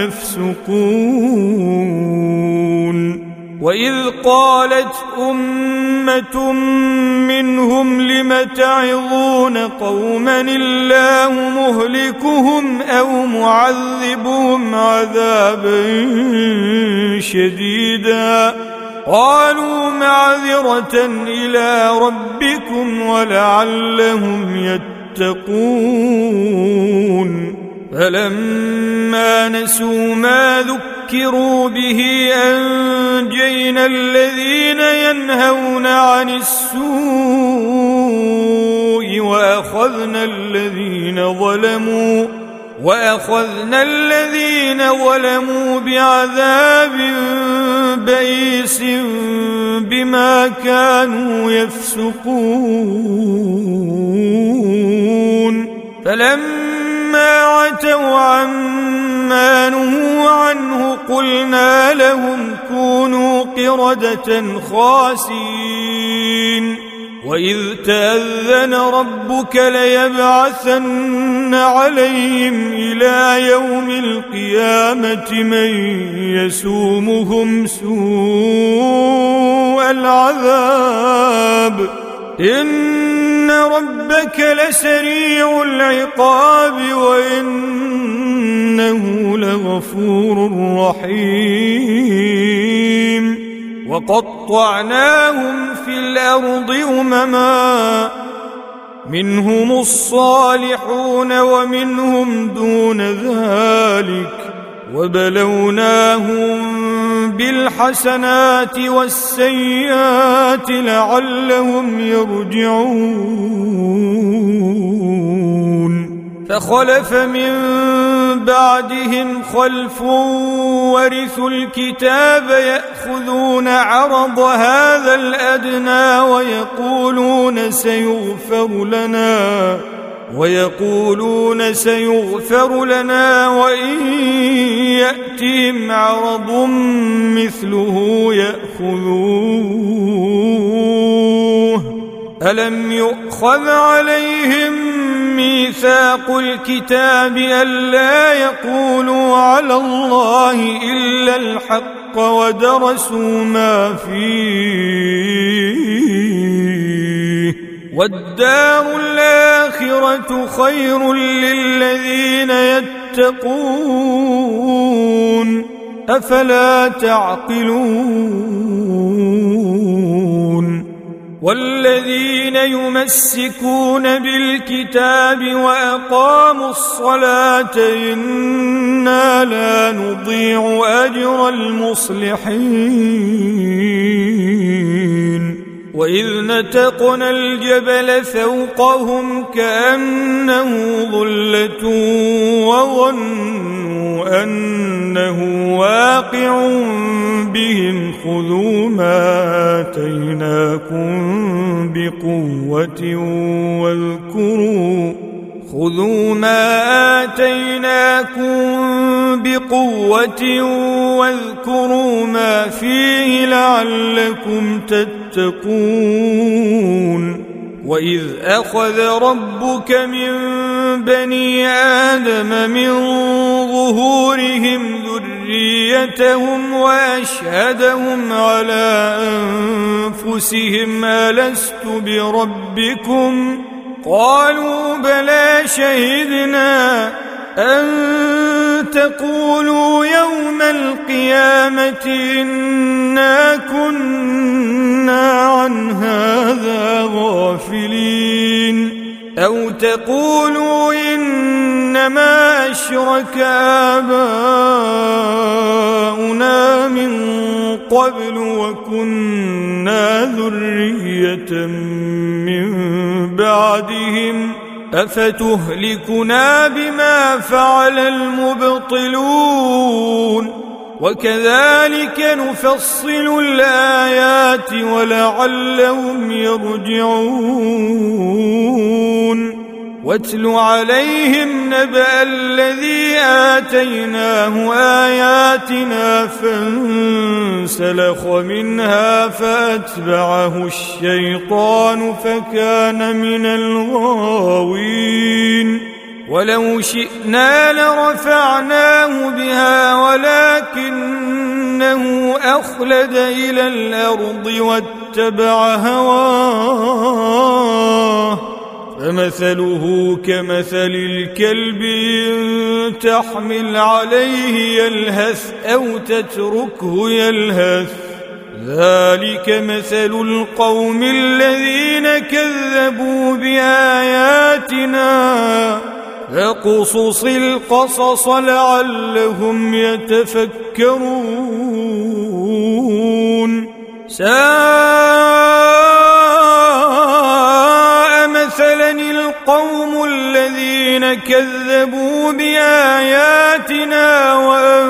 يفسقون وإذ قالت أمة منهم لم تعظون قوما الله مهلكهم أو معذبهم عذابا شديدا قالوا معذرة إلى ربكم ولعلهم يتقون فلما نسوا ما ذكروا به أنجينا الذين ينهون عن السوء وأخذنا الذين ظلموا وأخذنا الذين ظلموا بعذاب بئيس بما كانوا يفسقون فلما عتوا عما نهوا عنه قلنا لهم كونوا قردة خاسئين وإذ تأذن ربك ليبعثن عليهم إلى يوم القيامة من يسومهم سوء العذاب إن ربك لسريع العقاب وإنه لغفور رحيم وقطعناهم في الأرض أمما منهم الصالحون ومنهم دون ذلك وبلوناهم بالحسنات والسيئات لعلهم يرجعون فخلف من بعدهم خلف ورثوا الكتاب يأخذون عرض هذا الأدنى ويقولون سيغفر لنا ويقولون سيغفر لنا وإن يأتهم عرض مثله يأخذوه ألم يؤخذ عليهم ميثاق الكتاب ألا يقولوا على الله إلا الحق ودرسوا ما فيه والدار الآخرة خير للذين يتقون يتقون أفلا تعقلون والذين يمسكون بالكتاب وأقاموا الصلاة إنا لا نضيع أجر المصلحين وإذ نتقنا الجبل فوقهم كأنه ظلة وظنوا أنه واقع بهم خذوا ما آتيناكم بقوة واذكروا خذوا ما آتيناكم بقوة واذكروا ما فيه لعلكم تتقون وإذ أخذ ربك من بني آدم من ظهورهم ذريتهم وأشهدهم على أنفسهم ألست بربكم قالوا بلى شهدنا أن تقولوا يوم القيامة إنا كنا عن هذا غافلين أو تقولوا إنما أشرك آباؤنا من قبل وكنا ذرية من بعدهم أفتهلكنا بما فعل المبطلون وكذلك نفصل الآيات ولعلهم يرجعون واتل عليهم نبأ الذي آتيناه آياتنا فانسلخ منها فأتبعه الشيطان فكان من الغاوين ولو شئنا لرفعناه بها ولكنه أخلد إلى الأرض واتبع هواه فمثله كمثل الكلب إن تحمل عليه يلهث أو تتركه يلهث ذلك مثل القوم الذين كذبوا بآياتنا فاقصص القصص لعلهم يتفكرون ساء مثلا القوم الذين كذبوا بآياتنا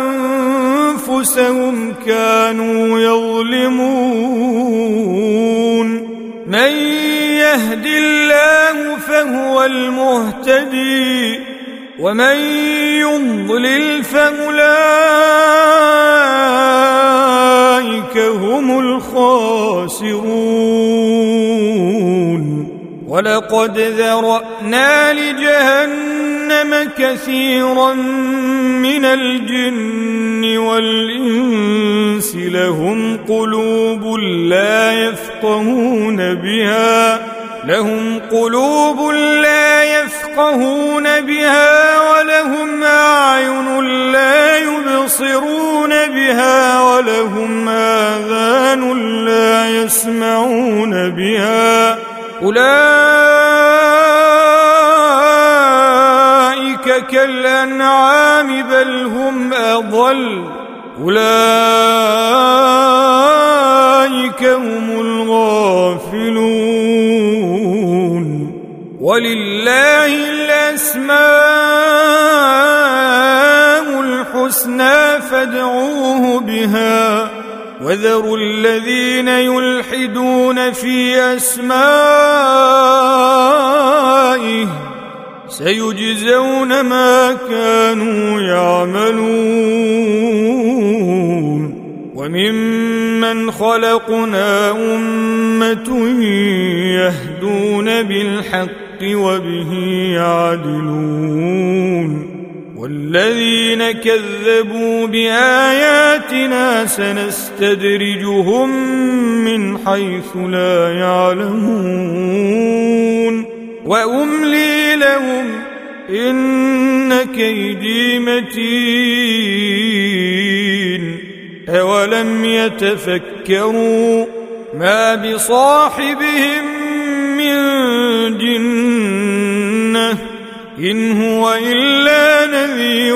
وأنفسهم كانوا يظلمون من يهد الله فهو المهتدي ومن يضلل فأولئك هم الخاسرون ولقد ذرأنا لجهنم كثيرا من الجن والإنس لهم قلوب لا يفقهون بها لهم قلوب لا يفقهون بها ولهم أعين لا يبصرون بها ولهم آذان لا يسمعون بها أولئك كالأنعام بل هم أضل أولئك هم الغافلون ولله الأسماء الحسنى فادعوه بها وذروا الذين يلحدون في أسمائه سيجزون ما كانوا يعملون وممن خلقنا أمة يهدون بالحق وبه يعدلون والذين كذبوا بآياتنا سنستدرجهم من حيث لا يعلمون وأملي لهم إن كيدي متين أولم يتفكروا ما بصاحبهم من جنة إن هو إلا نذير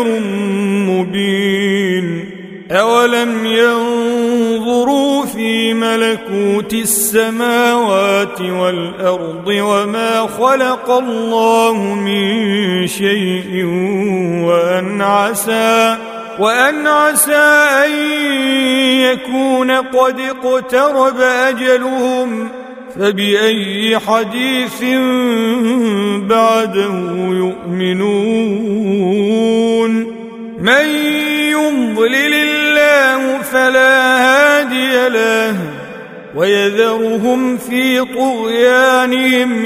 مبين أولم ينظروا في ملكوت السماوات والأرض وما خلق الله من شيء وأن عسى وأن عسى أن يكون قد اقترب أجلهم فبأي حديث بعده يؤمنون من يضلل الله فلا هادي له ويذرهم في طغيانهم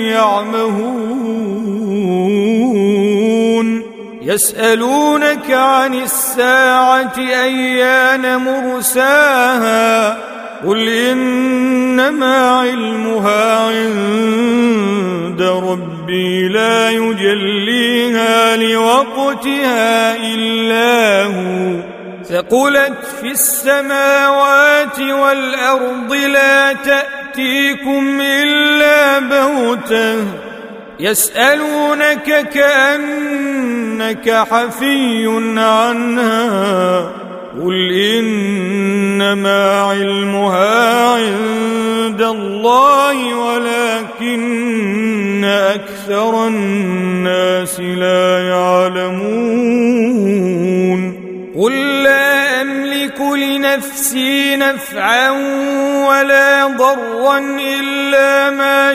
يعمهون يسألونك عن الساعة أيان مرساها قل إنما علمها عند ربي لا يجليها لوقتها إلا هو ثقلت في السماوات والأرض لا تأتيكم إلا بغتة يسألونك كأنك حفي عنها قل إنما علمها عند الله ولكن أكثر الناس لا يعلمون قل لا أملك لنفسي نفعا ولا ضرا إلا ما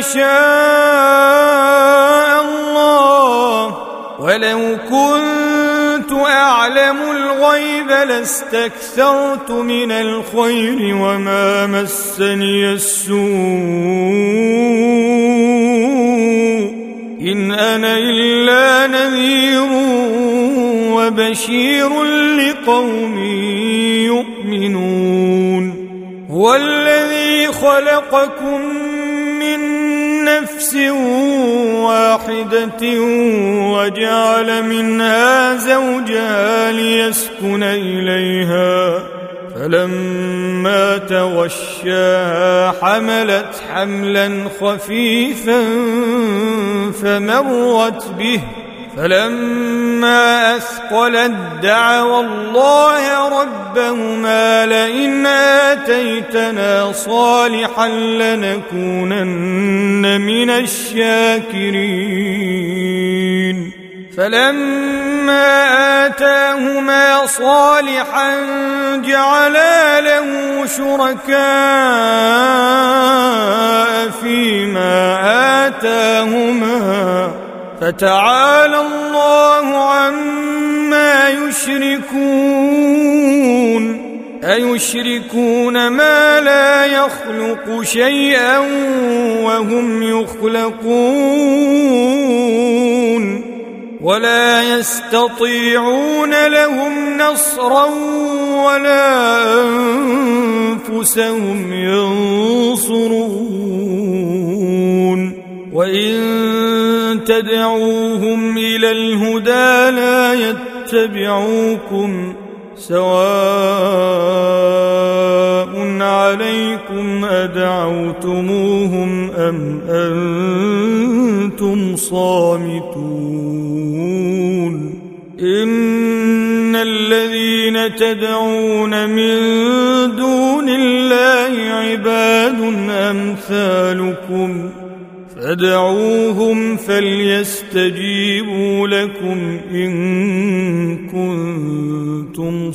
شاء الله ولو كنت أعلم الغيب لاستكثرت من الخير وما مسني السوء إن أنا إلا نذير وبشير لقوم يؤمنون هو الذي خلقكم من نفس واحدة وجعل منها زوجها ليسكن إليها فلما تغشاها حملت حملا خفيفا فمرت به فلما أثقلت دعوا الله ربهما لئن آتيتنا صالحا لنكونن من الشاكرين فلما آتاهما صالحا جعلا له شركاء فيما آتاهما فتعالى الله عما يشركون أيشركون ما لا يخلق شيئا وهم يخلقون ولا يستطيعون لهم نصرا ولا أنفسهم ينصرون وإن تدعوهم إلى الهدى لا يتبعوكم سواء عليكم أدعوتموهم أم أنتم صامتون إن الذين تدعون من دون الله عباد أمثالكم فادعوهم فليستجيبوا لكم إن كنتم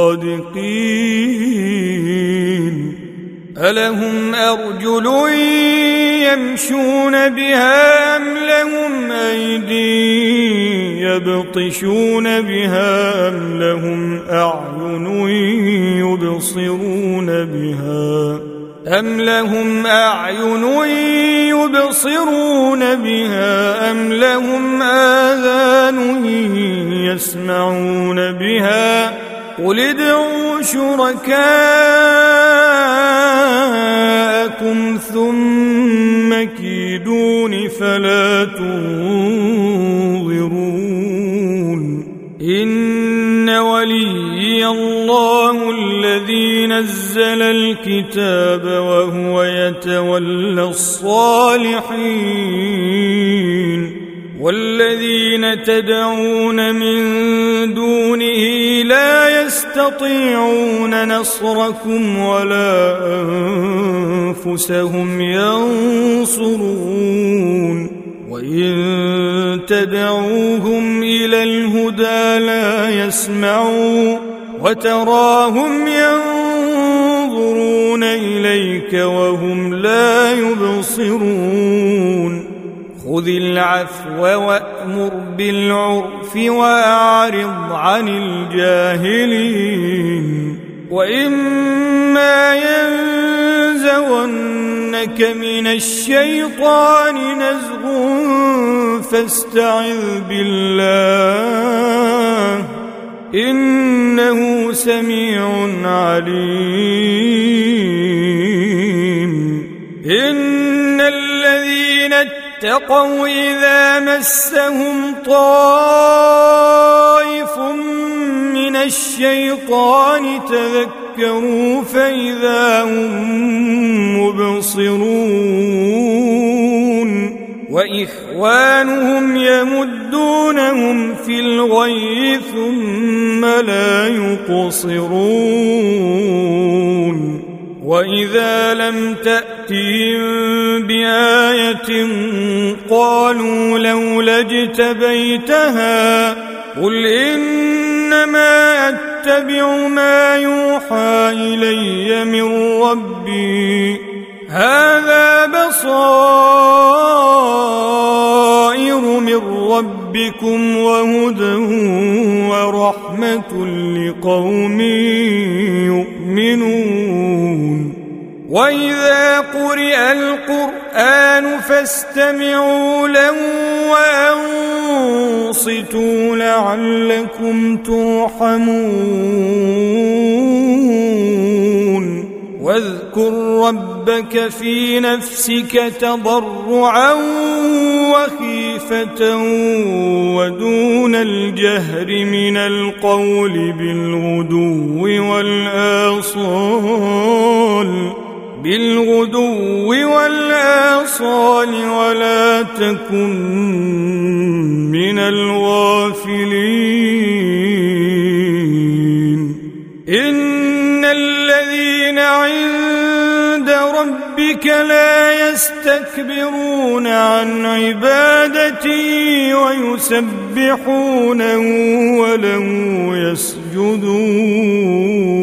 صادقين ألهم أرجل يمشون بها أم لهم أيدي يبطشون بها أم لهم أعين يبصرون بها أم لهم أعين يبصرون بها أم لهم آذان يسمعون بها قل ادعوا شركاءكم ثم كيدون فلا تنظرون نزل الكتاب وهو يتولى الصالحين والذين تدعون من دونه لا يستطيعون نصركم ولا أنفسهم ينصرون وإن تدعوهم إلى الهدى لا يسمعوا وتراهم ينظرون إليك وهم لا يبصرون خذ العفو وأمر بالعرف وأعرض عن الجاهلين وإما ينزغنك من الشيطان نزغ فاستعذ بالله إنه سميع عليم إن الذين اتقوا إذا مسهم طائف من الشيطان تذكروا فإذا هم مبصرون وإخوانهم يمدونهم في الغي ثم لا يقصرون وإذا لم تأتهم بآية قالوا لولا اجتبيتها قل إنما أتبع ما يوحى إلي من ربي هذا بصائر من ربكم وهدى ورحمة لقوم يؤمنون وإذا قرئ القرآن فاستمعوا له وأنصتوا لعلكم ترحمون واذكر ربك في نفسك تضرعا وخيفة ودون الجهر من القول بالغدو والآصال بالغدو والآصال ولا تكن من الغافلين إن الذين عند ربك لا يستكبرون عن عبادته ويسبحونه وله يسجدون